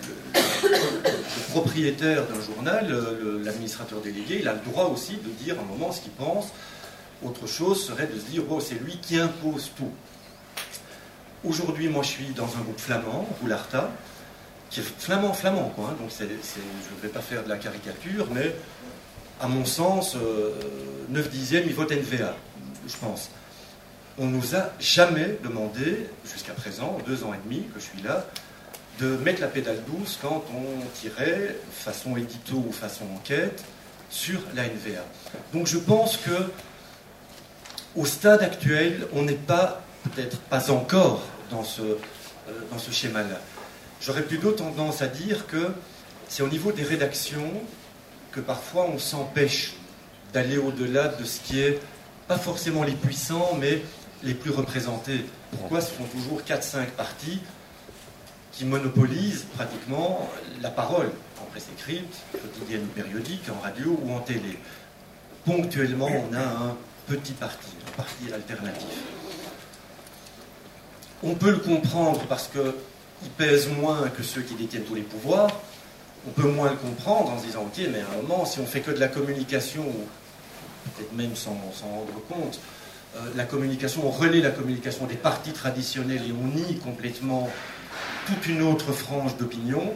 Le propriétaire d'un journal, l'administrateur délégué, il a le droit aussi de dire à un moment ce qu'il pense. Autre chose serait de se dire, oh, c'est lui qui impose tout. Aujourd'hui, moi je suis dans un groupe flamand, Roularta, qui est flamand, quoi. Donc je ne vais pas faire de la caricature, mais à mon sens, 9/10, il vote NVA, je pense. On ne nous a jamais demandé, jusqu'à présent, 2 ans et demi que je suis là, de mettre la pédale douce quand on tirait, façon édito ou façon enquête, sur la NVA. Donc je pense que au stade actuel, on n'est pas, peut-être pas encore dans ce schéma-là. J'aurais plutôt tendance à dire que c'est au niveau des rédactions que parfois on s'empêche d'aller au-delà de ce qui est pas forcément les puissants, mais les plus représentés. Pourquoi ce sont toujours 4-5 partis qui monopolisent pratiquement la parole, en presse écrite, quotidienne ou périodique, en radio ou en télé. Ponctuellement, on a un petit parti, un parti alternatif. On peut le comprendre parce qu'il pèse moins que ceux qui détiennent tous les pouvoirs. On peut moins le comprendre en se disant, ok, mais à un moment, si on fait que de la communication, peut-être même sans rendre compte, la communication, on relaie la communication des partis traditionnels et on nie complètement toute une autre frange d'opinion.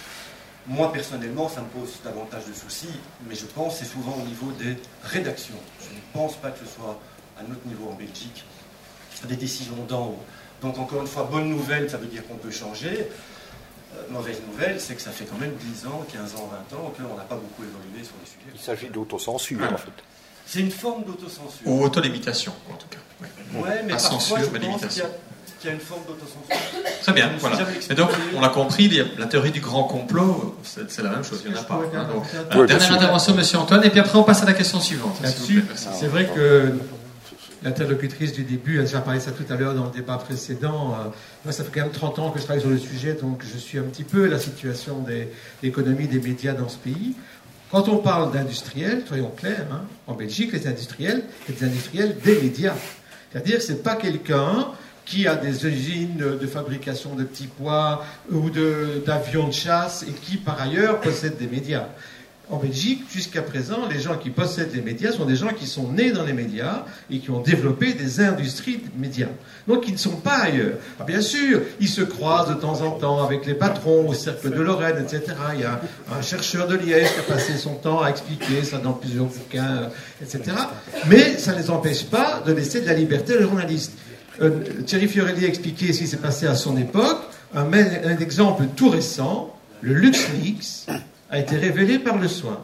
Moi, personnellement, ça me pose davantage de soucis, mais je pense que c'est souvent au niveau des rédactions. Je ne pense pas que ce soit à notre niveau en Belgique des décisions d'en haut. Donc, encore une fois, bonne nouvelle, ça veut dire qu'on peut changer. Mauvaise nouvelle, c'est que ça fait quand même 10 ans, 15 ans, 20 ans qu'on n'a pas beaucoup évolué sur les sujets. Il s'agit d'autocensure, en fait. C'est une forme d'autocensure. Ou autolimitation, en tout cas. Ouais, mais pas parfois, censure, je mais pense limitation. qu'il y a une forme d'autocensure. Très bien, voilà. Et donc, on l'a compris, la théorie du grand complot, c'est la même chose, il n'y en a pas. Donc, dernière intervention, monsieur Antoine, et puis après, on passe à la question suivante. Là-dessus, c'est vrai que l'interlocutrice du début a déjà parlé de ça tout à l'heure dans le débat précédent. Moi, ça fait quand même 30 ans que je travaille sur le sujet, donc je suis un petit peu la situation de l'économie des médias dans ce pays. Quand on parle d'industriels, soyons clairs, hein, en Belgique, les industriels, c'est des industriels des médias. C'est-à-dire que ce n'est pas quelqu'un qui a des usines de fabrication de petits pois ou d'avions de chasse et qui, par ailleurs, possède des médias. En Belgique, jusqu'à présent, les gens qui possèdent les médias sont des gens qui sont nés dans les médias et qui ont développé des industries de médias. Donc, ils ne sont pas ailleurs. Alors, bien sûr, ils se croisent de temps en temps avec les patrons au Cercle de Lorraine, etc. Il y a un chercheur de Liège qui a passé son temps à expliquer ça dans plusieurs bouquins, etc. Mais ça ne les empêche pas de laisser de la liberté aux journalistes. Thierry Fiorelli a expliqué ce qui s'est passé à son époque. Un exemple tout récent, le LuxLeaks, a été révélé par Le Soir.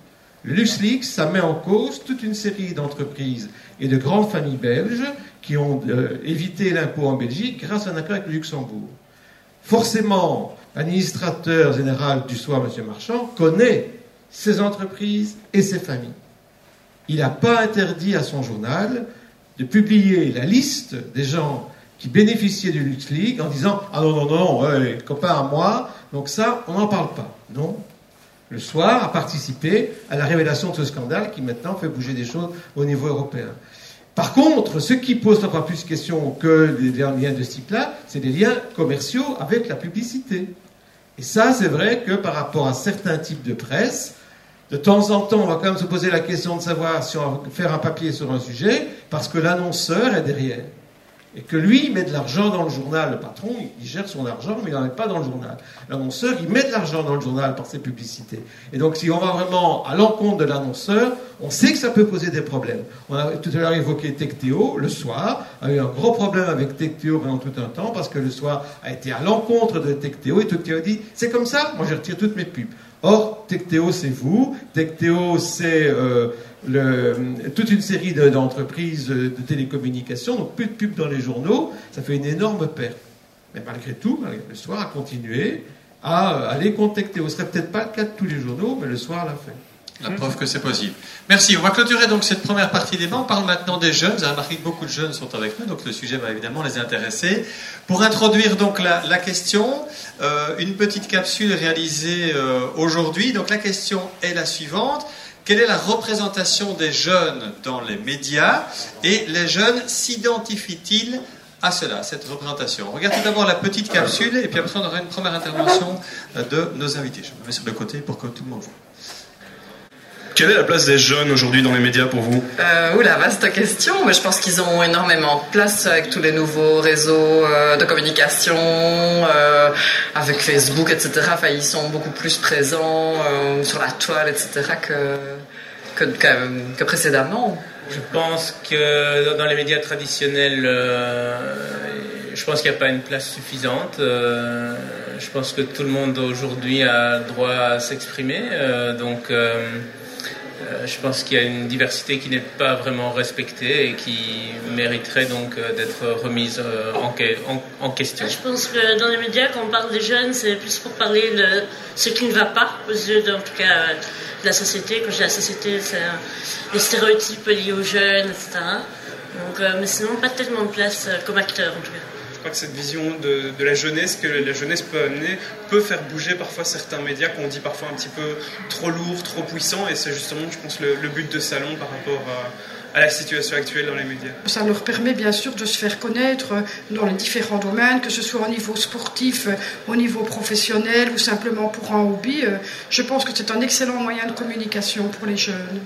Le LuxLeaks, ça met en cause toute une série d'entreprises et de grandes familles belges qui ont évité l'impôt en Belgique grâce à un accord avec le Luxembourg. Forcément, l'administrateur général du Soir, M. Marchand, connaît ces entreprises et ces familles. Il n'a pas interdit à son journal de publier la liste des gens qui bénéficiaient du LuxLeaks en disant « Ah non, les copains à moi, donc ça, on n'en parle pas. » Non. Le Soir a participé à la révélation de ce scandale qui maintenant fait bouger des choses au niveau européen. Par contre, ce qui pose encore plus de questions que les liens de ce type-là, c'est des liens commerciaux avec la publicité. Et ça, c'est vrai que par rapport à certains types de presse, de temps en temps, on va quand même se poser la question de savoir si on va faire un papier sur un sujet, parce que l'annonceur est derrière. Et que lui, il met de l'argent dans le journal. Le patron, il gère son argent, mais il n'en met pas dans le journal. L'annonceur, il met de l'argent dans le journal par ses publicités. Et donc, si on va vraiment à l'encontre de l'annonceur, on sait que ça peut poser des problèmes. On a tout à l'heure évoqué Tectéo. Le Soir a eu un gros problème avec Tectéo pendant tout un temps, parce que le Soir a été à l'encontre de Tectéo, et Tectéo a dit « C'est comme ça, moi je retire toutes mes pubs ». Or, Tectéo, c'est vous. Tectéo, c'est toute une série d'entreprises de télécommunications, donc plus de pubs dans les journaux, ça fait une énorme perte. Mais malgré tout, Le Soir a continué à aller contre Tectéo. Ce serait peut-être pas le cas de tous les journaux, mais Le Soir l'a fait. La preuve que c'est possible. Merci. On va clôturer donc cette première partie des débat. On parle maintenant des jeunes. Vous avez remarqué que beaucoup de jeunes sont avec nous, donc le sujet va évidemment les intéresser. Pour introduire donc la question, une petite capsule réalisée aujourd'hui. Donc la question est la suivante. Quelle est la représentation des jeunes dans les médias et les jeunes s'identifient-ils à cela, cette représentation? On regarde tout d'abord la petite capsule et puis après on aura une première intervention de nos invités. Je me mets sur le côté pour que tout le monde voit. Quelle est la place des jeunes aujourd'hui dans les médias pour vous? Oula, vaste question. Mais je pense qu'ils ont énormément de place avec tous les nouveaux réseaux de communication, avec Facebook, etc. Enfin, ils sont beaucoup plus présents sur la toile, etc. que précédemment. Je pense que dans les médias traditionnels, je pense qu'il n'y a pas une place suffisante. Je pense que tout le monde aujourd'hui a le droit à s'exprimer. Donc, je pense qu'il y a une diversité qui n'est pas vraiment respectée et qui mériterait donc d'être remise en question. Je pense que dans les médias, quand on parle des jeunes, c'est plus pour parler de ce qui ne va pas aux yeux, en tout cas, de la société. Quand je dis la société, c'est les stéréotypes liés aux jeunes, etc. Donc, mais sinon, pas tellement de place comme acteur, en tout cas. Je crois que cette vision de la jeunesse que la jeunesse peut amener peut faire bouger parfois certains médias qu'on dit parfois un petit peu trop lourds, trop puissants, et c'est justement, je pense, le but de Salon par rapport à la situation actuelle dans les médias. Ça leur permet bien sûr de se faire connaître dans les différents domaines, que ce soit au niveau sportif, au niveau professionnel ou simplement pour un hobby. Je pense que c'est un excellent moyen de communication pour les jeunes.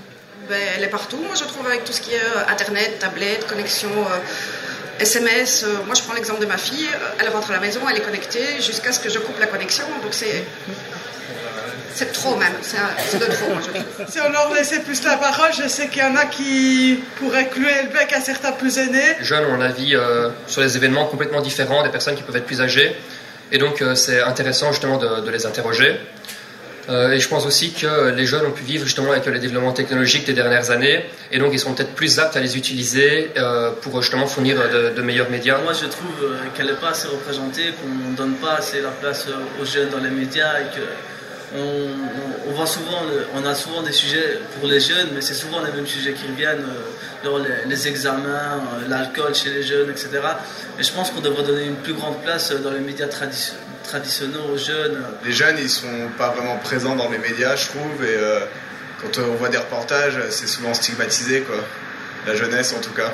elle est partout. Moi, je trouve avec tout ce qui est Internet, tablette, connexion SMS. Moi, je prends l'exemple de ma fille. Elle rentre à la maison, elle est connectée jusqu'à ce que je coupe la connexion. Donc, c'est trop même. C'est de trop, moi, je trouve. Si on leur laissait plus la parole, je sais qu'il y en a qui pourraient clouer le bec à certains plus aînés. Les jeunes ont un avis sur les événements complètement différents des personnes qui peuvent être plus âgées. Et donc, c'est intéressant justement de les interroger. Et je pense aussi que les jeunes ont pu vivre justement avec les développements technologiques des dernières années, et donc ils sont peut-être plus aptes à les utiliser pour justement fournir de meilleurs médias. Moi je trouve qu'elle n'est pas assez représentée, qu'on ne donne pas assez la place aux jeunes dans les médias, et qu'on voit souvent, on a souvent des sujets pour les jeunes, mais c'est souvent les mêmes sujets qui reviennent, les examens, l'alcool chez les jeunes, etc. Et je pense qu'on devrait donner une plus grande place dans les médias traditionnels aux jeunes. Les jeunes, ils sont pas vraiment présents dans les médias, je trouve, et quand on voit des reportages, c'est souvent stigmatisé, quoi. La jeunesse, en tout cas.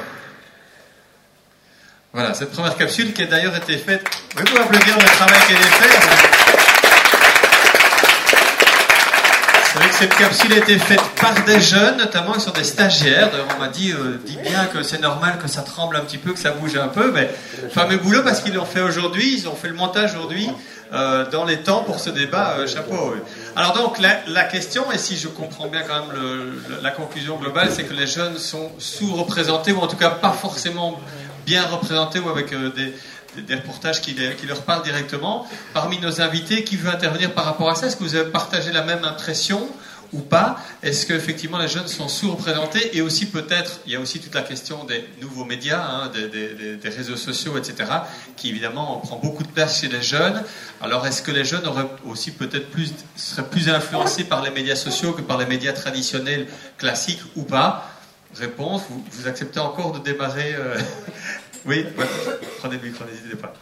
Voilà, cette première capsule qui a d'ailleurs été faite. Vous pouvez applaudir le travail qu'elle a fait. C'est vrai que cette capsule a été faite par des jeunes, notamment sur des stagiaires. D'ailleurs, on m'a dit bien que c'est normal que ça tremble un petit peu, que ça bouge un peu, mais fameux boulot parce qu'ils l'ont fait aujourd'hui, ils ont fait le montage aujourd'hui dans les temps pour ce débat. Chapeau. Alors donc la question, et si je comprends bien quand même la conclusion globale, c'est que les jeunes sont sous-représentés, ou en tout cas pas forcément bien représentés, ou avec des reportages qui leur parlent directement. Parmi nos invités, qui veut intervenir par rapport à ça? Est-ce que vous avez partagé la même impression ou pas? Est-ce qu'effectivement les jeunes sont sous-représentés? Et aussi peut-être, il y a aussi toute la question des nouveaux médias, des réseaux sociaux, etc., qui évidemment prend beaucoup de place chez les jeunes. Alors est-ce que les jeunes auraient aussi peut-être seraient plus influencés par les médias sociaux que par les médias traditionnels classiques ou pas? Réponse, vous acceptez encore de démarrer Oui, ouais. Prenez le micro, n'hésitez pas.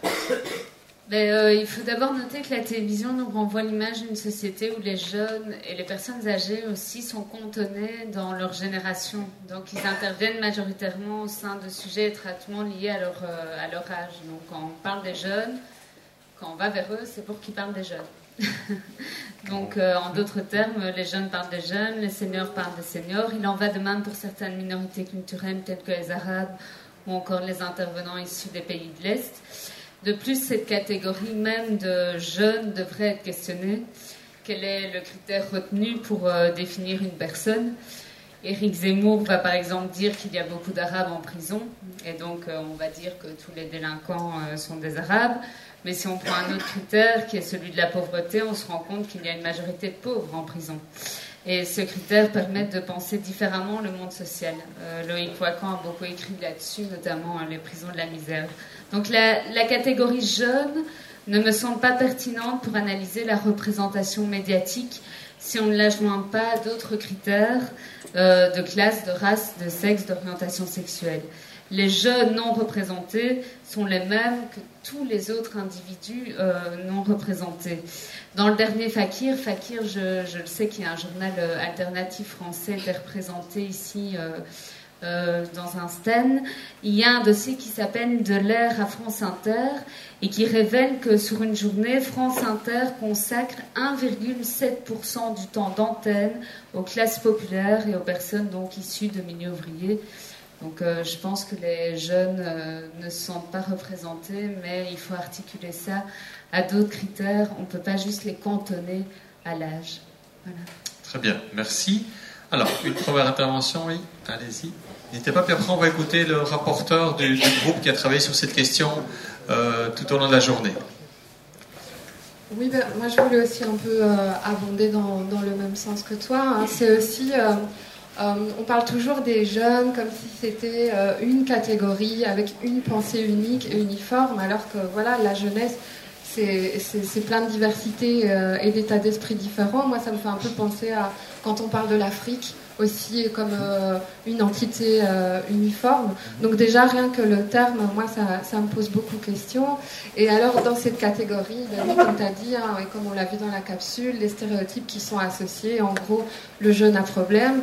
Il faut d'abord noter que la télévision nous renvoie l'image d'une société où les jeunes et les personnes âgées aussi sont cantonnés dans leur génération. Donc ils interviennent majoritairement au sein de sujets et traitements liés à leur âge. Donc quand on parle des jeunes, quand on va vers eux, c'est pour qu'ils parlent des jeunes. Donc en d'autres termes, les jeunes parlent des jeunes, les seniors parlent des seniors. Il en va de même pour certaines minorités culturelles telles que les Arabes, ou encore les intervenants issus des pays de l'Est. De plus, cette catégorie même de jeunes devrait être questionnée. Quel est le critère retenu pour définir une personne? Éric Zemmour va par exemple dire qu'il y a beaucoup d'Arabes en prison, et donc on va dire que tous les délinquants sont des Arabes. Mais si on prend un autre critère, qui est celui de la pauvreté, on se rend compte qu'il y a une majorité de pauvres en prison. Et ce critère permet de penser différemment le monde social. Loïc Wacan a beaucoup écrit là-dessus, notamment les prisons de la misère. Donc la catégorie jeune ne me semble pas pertinente pour analyser la représentation médiatique si on ne la joint pas à d'autres critères de classe, de race, de sexe, d'orientation sexuelle. Les jeunes non représentés sont les mêmes que tous les autres individus non représentés. Dans le dernier Fakir, je le sais qu'il y a un journal alternatif français qui est représenté ici dans un stand. Il y a un dossier qui s'appelle De l'air à France Inter et qui révèle que sur une journée, France Inter consacre 1,7% du temps d'antenne aux classes populaires et aux personnes donc issues de milieux ouvriers. Donc je pense que les jeunes ne se sentent pas représentés, mais il faut articuler ça à d'autres critères. On ne peut pas juste les cantonner à l'âge. Voilà. Très bien, merci. Alors, une première intervention, oui, allez-y. N'hésitez pas, puis après on va écouter le rapporteur du groupe qui a travaillé sur cette question tout au long de la journée. Oui, moi je voulais aussi un peu abonder dans le même sens que toi. Hein. C'est aussi... on parle toujours des jeunes comme si c'était une catégorie avec une pensée unique et uniforme, alors que voilà, la jeunesse, c'est plein de diversité et d'états d'esprit différents. Moi, ça me fait un peu penser à quand on parle de l'Afrique aussi comme une entité uniforme. Donc déjà, rien que le terme, moi, ça me pose beaucoup de questions. Et alors, dans cette catégorie, comme tu as dit, hein, et comme on l'a vu dans la capsule, les stéréotypes qui sont associés, en gros, le jeune a problème.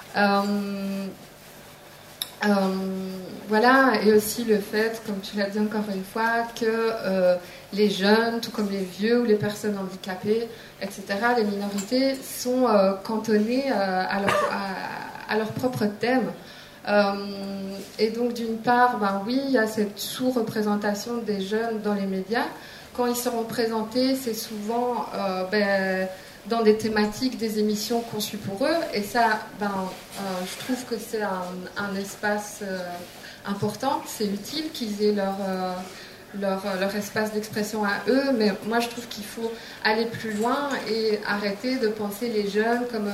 Voilà, et aussi le fait, comme tu l'as dit encore une fois, que les jeunes, tout comme les vieux ou les personnes handicapées, etc., les minorités sont cantonnées à à leur propre thème. Et donc d'une part, oui, il y a cette sous-représentation des jeunes dans les médias. Quand ils seront présentés, c'est souvent dans des thématiques, des émissions conçues pour eux. Et ça, je trouve que c'est un espace important, c'est utile qu'ils aient leur espace d'expression à eux. Mais moi, je trouve qu'il faut aller plus loin et arrêter de penser les jeunes comme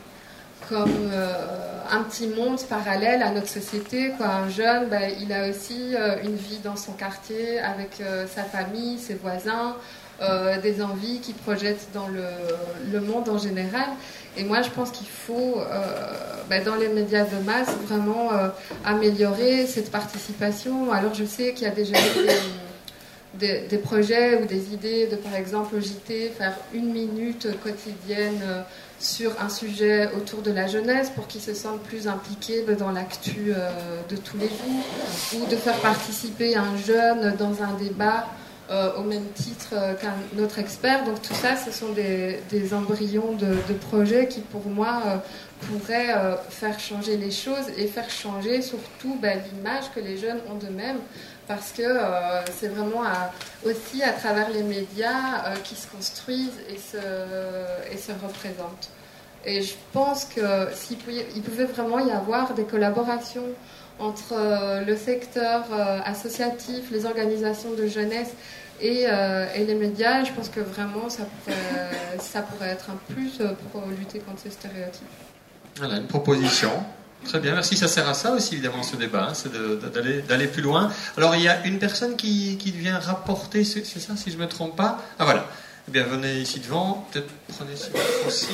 un petit monde parallèle à notre société, quoi. Un jeune, il a aussi une vie dans son quartier avec sa famille, ses voisins, des envies qu'il projette dans le monde en général. Et moi, je pense qu'il faut, dans les médias de masse, vraiment améliorer cette participation. Alors, je sais qu'il y a déjà des projets ou des idées de, par exemple, au JT, faire 1 minute quotidienne sur un sujet autour de la jeunesse pour qu'ils se sentent plus impliqués dans l'actu de tous les jours, ou de faire participer un jeune dans un débat au même titre qu'un autre expert. Donc tout ça, ce sont des embryons de projets qui, pour moi, pourraient faire changer les choses et faire changer surtout l'image que les jeunes ont d'eux-mêmes, parce que c'est vraiment aussi à travers les médias qu'ils se construisent et se représentent. Et je pense qu'il pouvait vraiment y avoir des collaborations entre le secteur associatif, les organisations de jeunesse et les médias. Je pense que vraiment ça pourrait être un plus pour lutter contre ces stéréotypes. Voilà, une proposition. Très bien, merci. Ça sert à ça aussi, évidemment, ce débat, c'est d'aller plus loin. Alors, il y a une personne qui vient rapporter, c'est ça, si je ne me trompe pas. Ah, voilà. Eh bien, venez ici devant. Peut-être prenez aussi.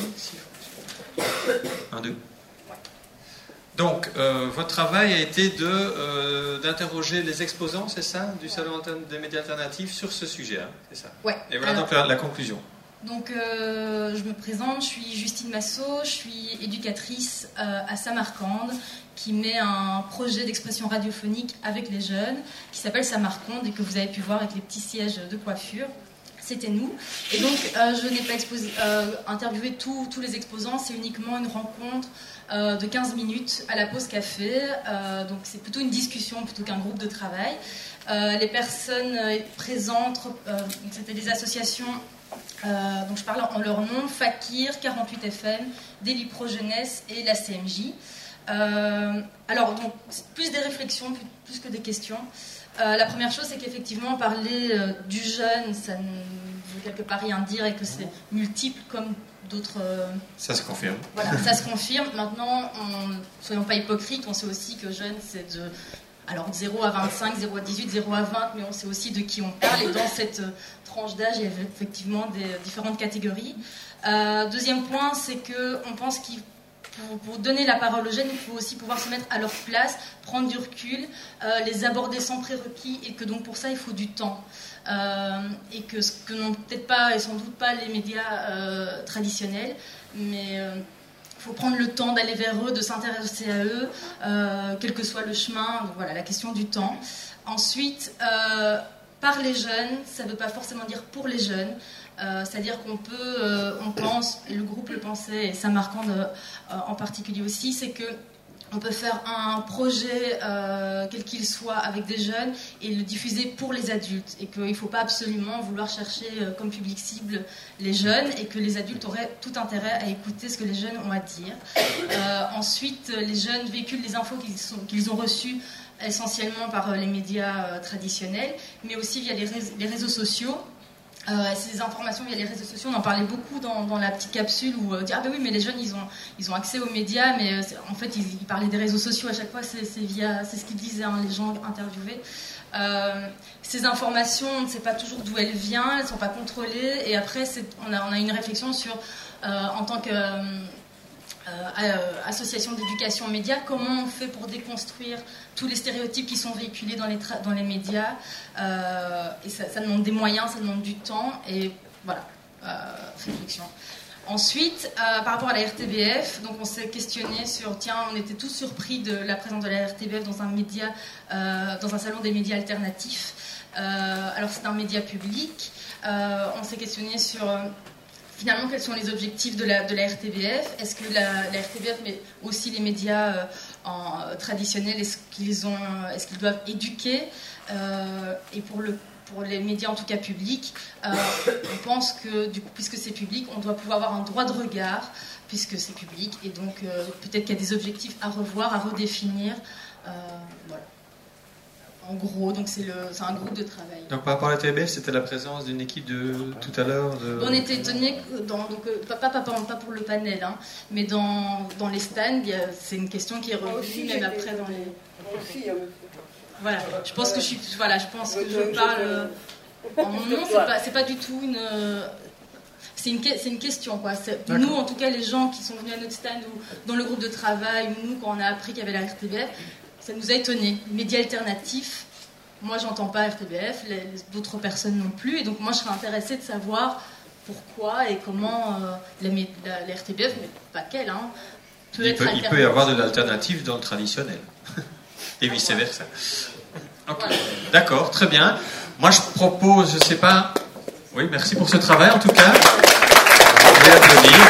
1, 2. Donc, votre travail a été d'interroger les exposants, c'est ça, du Salon des médias alternatifs sur ce sujet, hein, c'est ça. Ouais. Et voilà donc la conclusion. Donc, je me présente, je suis Justine Massot, je suis éducatrice à Samarcande, qui met un projet d'expression radiophonique avec les jeunes, qui s'appelle Samarcande et que vous avez pu voir avec les petits sièges de coiffure. C'était nous. Et donc, je n'ai pas interviewé tous les exposants, c'est uniquement une rencontre de 15 minutes à la pause café. Donc, c'est plutôt une discussion plutôt qu'un groupe de travail. Les personnes présentes, c'était des associations. Donc je parle en leur nom, Fakir, 48 FM, Délit Pro Jeunesse et la CMJ. Alors, donc, c'est plus des réflexions, plus que des questions. La première chose, c'est qu'effectivement, parler du jeune, ça ne veut quelque part rien dire et que c'est multiple comme d'autres... Ça se confirme. Voilà, ça se confirme. Maintenant, soyons pas hypocrites, on sait aussi que jeune, c'est de... Alors, de 0 à 25, 0 à 18, 0 à 20, mais on sait aussi de qui on parle. Et dans cette tranche d'âge, il y a effectivement des différentes catégories. Deuxième point, c'est qu'on pense qu'il pour donner la parole aux jeunes, il faut aussi pouvoir se mettre à leur place, prendre du recul, les aborder sans prérequis, et que donc pour ça, il faut du temps. Et que ce que n'ont peut-être pas, et sans doute pas, les médias traditionnels, mais... il faut prendre le temps d'aller vers eux, de s'intéresser à eux, quel que soit le chemin. Donc voilà, la question du temps. Ensuite, par les jeunes, ça ne veut pas forcément dire pour les jeunes. C'est-à-dire qu'on peut, on pense, et le groupe le pensait, et Samarcande en particulier aussi, c'est que on peut faire un projet, quel qu'il soit, avec des jeunes et le diffuser pour les adultes. Et qu'il ne faut pas absolument vouloir chercher comme public cible les jeunes et que les adultes auraient tout intérêt à écouter ce que les jeunes ont à dire. Ensuite, les jeunes véhiculent les infos qu'ils ont reçues essentiellement par les médias traditionnels, mais aussi via les réseaux sociaux. Ces informations via les réseaux sociaux, on en parlait beaucoup dans la petite capsule où dire ah ben oui mais les jeunes ils ont accès aux médias, mais en fait ils parlaient des réseaux sociaux à chaque fois, c'est ce qu'ils disaient les gens interviewés. Ces informations, on ne sait pas toujours d'où elles viennent, elles ne sont pas contrôlées, et après on a une réflexion sur en tant que association d'éducation aux médias, comment on fait pour déconstruire tous les stéréotypes qui sont véhiculés dans les médias, et ça demande des moyens, ça demande du temps, et voilà, réflexion. Ensuite, par rapport à la RTBF, donc on s'est questionné sur, on était tous surpris de la présence de la RTBF dans un média, dans un salon des médias alternatifs. Alors c'est un média public, on s'est questionné sur finalement, quels sont les objectifs de la RTBF? Est-ce que la RTBF, mais aussi les médias traditionnels, est-ce qu'ils doivent éduquer et pour les médias, en tout cas publics, on pense que, du coup, puisque c'est public, on doit pouvoir avoir un droit de regard, puisque c'est public, et donc peut-être qu'il y a des objectifs à revoir, à redéfinir. Voilà. En gros, donc c'est un groupe de travail. Donc par rapport à la TBF, c'était la présence d'une équipe de tout à l'heure On était étonnés, pas pour le panel, hein, mais dans les stands, c'est une question qui est revenue même après dans les... Voilà, je pense que je parle en mon nom, c'est pas du tout une... C'est une question, quoi. Nous, en tout cas, les gens qui sont venus à notre stand ou dans le groupe de travail, ou nous, quand on a appris qu'il y avait la RTBF, ça nous a étonnés. Médias alternatifs, moi, j'entends pas RTBF, d'autres personnes non plus, et donc moi, je serais intéressée de savoir pourquoi et comment la RTBF, mais pas quelle, hein, il peut y avoir de l'alternative dans le traditionnel, et vice-versa. Okay. Voilà. D'accord, très bien. Moi, je propose, je sais pas... Oui, merci pour ce travail, en tout cas. Je vais applaudir.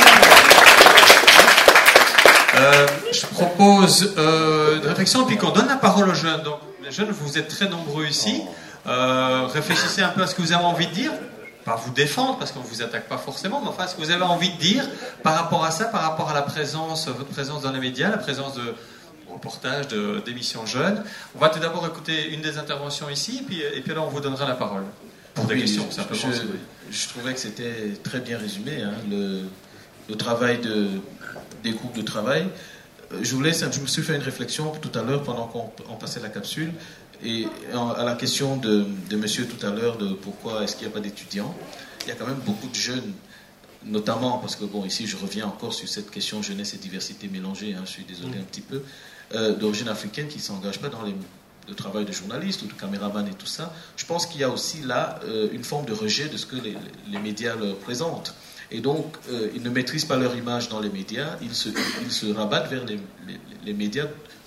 Je propose une réflexion, puis qu'on donne la parole aux jeunes. Donc, les jeunes, vous êtes très nombreux ici. Réfléchissez un peu à ce que vous avez envie de dire. Pas vous défendre, parce qu'on ne vous attaque pas forcément, mais enfin, ce que vous avez envie de dire par rapport à ça, par rapport à la présence, votre présence dans les médias, la présence de reportages, d'émissions jeunes. On va tout d'abord écouter une des interventions ici, et puis là, on vous donnera la parole. Pour des questions, simplement. Je trouvais que c'était très bien résumé, hein, le travail des groupes de travail. Je me suis fait une réflexion tout à l'heure pendant qu'on passait la capsule, et à la question de monsieur tout à l'heure de pourquoi est-ce qu'il n'y a pas d'étudiants. Il y a quand même beaucoup de jeunes, notamment parce que, bon, ici je reviens encore sur cette question jeunesse et diversité mélangée, hein, je suis désolé un petit peu, d'origine africaine qui ne s'engagent pas dans le travail de journaliste ou de caméraman et tout ça. Je pense qu'il y a aussi là une forme de rejet de ce que les médias leur présentent. Et donc, ils ne maîtrisent pas leur image dans les médias, ils se rabattent vers les médias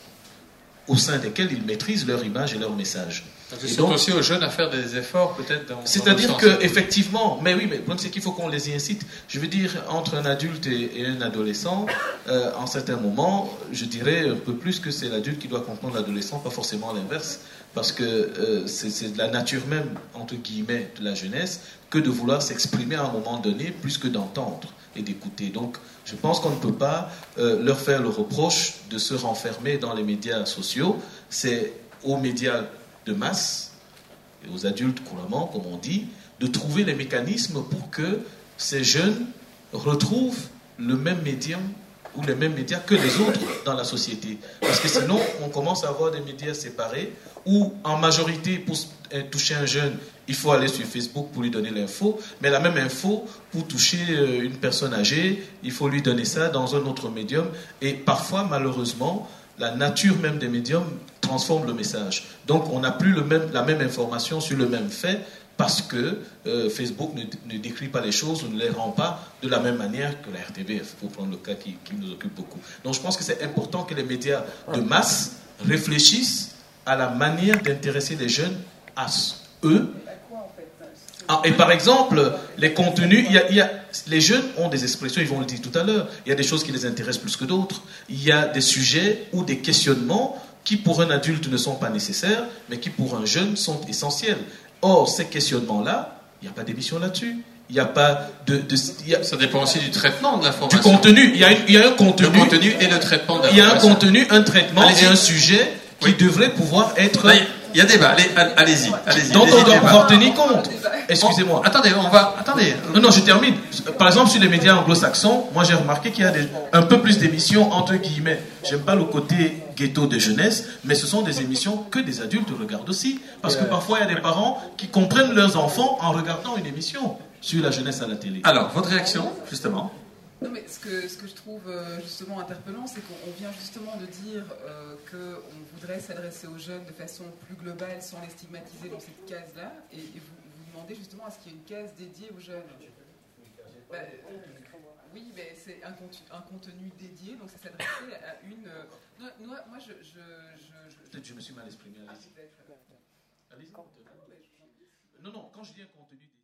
au sein desquels ils maîtrisent leur image et leur message. Et donc aussi aux jeunes à faire des efforts, peut-être dans... C'est-à-dire qu'effectivement, mais oui, mais le problème c'est qu'il faut qu'on les y incite. Je veux dire, entre un adulte et un adolescent, en certains moments, je dirais un peu plus que c'est l'adulte qui doit comprendre l'adolescent, pas forcément l'inverse, parce que c'est de la nature même, entre guillemets, de la jeunesse, que de vouloir s'exprimer à un moment donné, plus que d'entendre et d'écouter. Donc, je pense qu'on ne peut pas leur faire le reproche de se renfermer dans les médias sociaux. C'est aux médias de masse, et aux adultes couramment, comme on dit, de trouver les mécanismes pour que ces jeunes retrouvent le même médium ou les mêmes médias que les autres dans la société. Parce que sinon, on commence à avoir des médias séparés où, en majorité, pour toucher un jeune, il faut aller sur Facebook pour lui donner l'info, mais la même info, pour toucher une personne âgée, il faut lui donner ça dans un autre médium. Et parfois, malheureusement, la nature même des médiums transforme le message. Donc, on n'a plus la même information sur le même fait parce que Facebook ne décrit pas les choses ou ne les rend pas de la même manière que la RTBF, pour prendre le cas qui nous occupe beaucoup. Donc, je pense que c'est important que les médias de masse réfléchissent à la manière d'intéresser les jeunes à eux. Et par exemple, les contenus, les jeunes ont des expressions, ils vont le dire tout à l'heure, il y a des choses qui les intéressent plus que d'autres, il y a des sujets ou des questionnements qui pour un adulte ne sont pas nécessaires, mais qui pour un jeune sont essentiels. Or, ces questionnements-là, il n'y a pas d'émission là-dessus. Il n'y a pas Ça dépend aussi du traitement de l'information. Du contenu. Il y a un contenu. Le contenu et le traitement de l'information. Il y a un contenu, un traitement et un sujet qui devrait pouvoir être... Il y a débat. Allez-y. Dont on doit pouvoir tenir compte. Excusez-moi. Attendez. Non, je termine. Par exemple, sur les médias anglo-saxons, moi j'ai remarqué qu'il y a un peu plus d'émissions entre guillemets. J'aime pas le côté ghetto de jeunesse, mais ce sont des émissions que des adultes regardent aussi. Parce que parfois, il y a des parents qui comprennent leurs enfants en regardant une émission sur la jeunesse à la télé. Alors, votre réaction, justement? Non, mais ce que je trouve justement interpellant, c'est qu'on vient justement de dire qu'on voudrait s'adresser aux jeunes de façon plus globale sans les stigmatiser dans cette case-là, et vous demandez justement à ce qu'il y ait une case dédiée aux jeunes. Oui, mais c'est un contenu dédié, donc c'est s'adresser à une... moi, Peut-être que je me suis mal exprimé. Allez-y. Non, quand je dis un contenu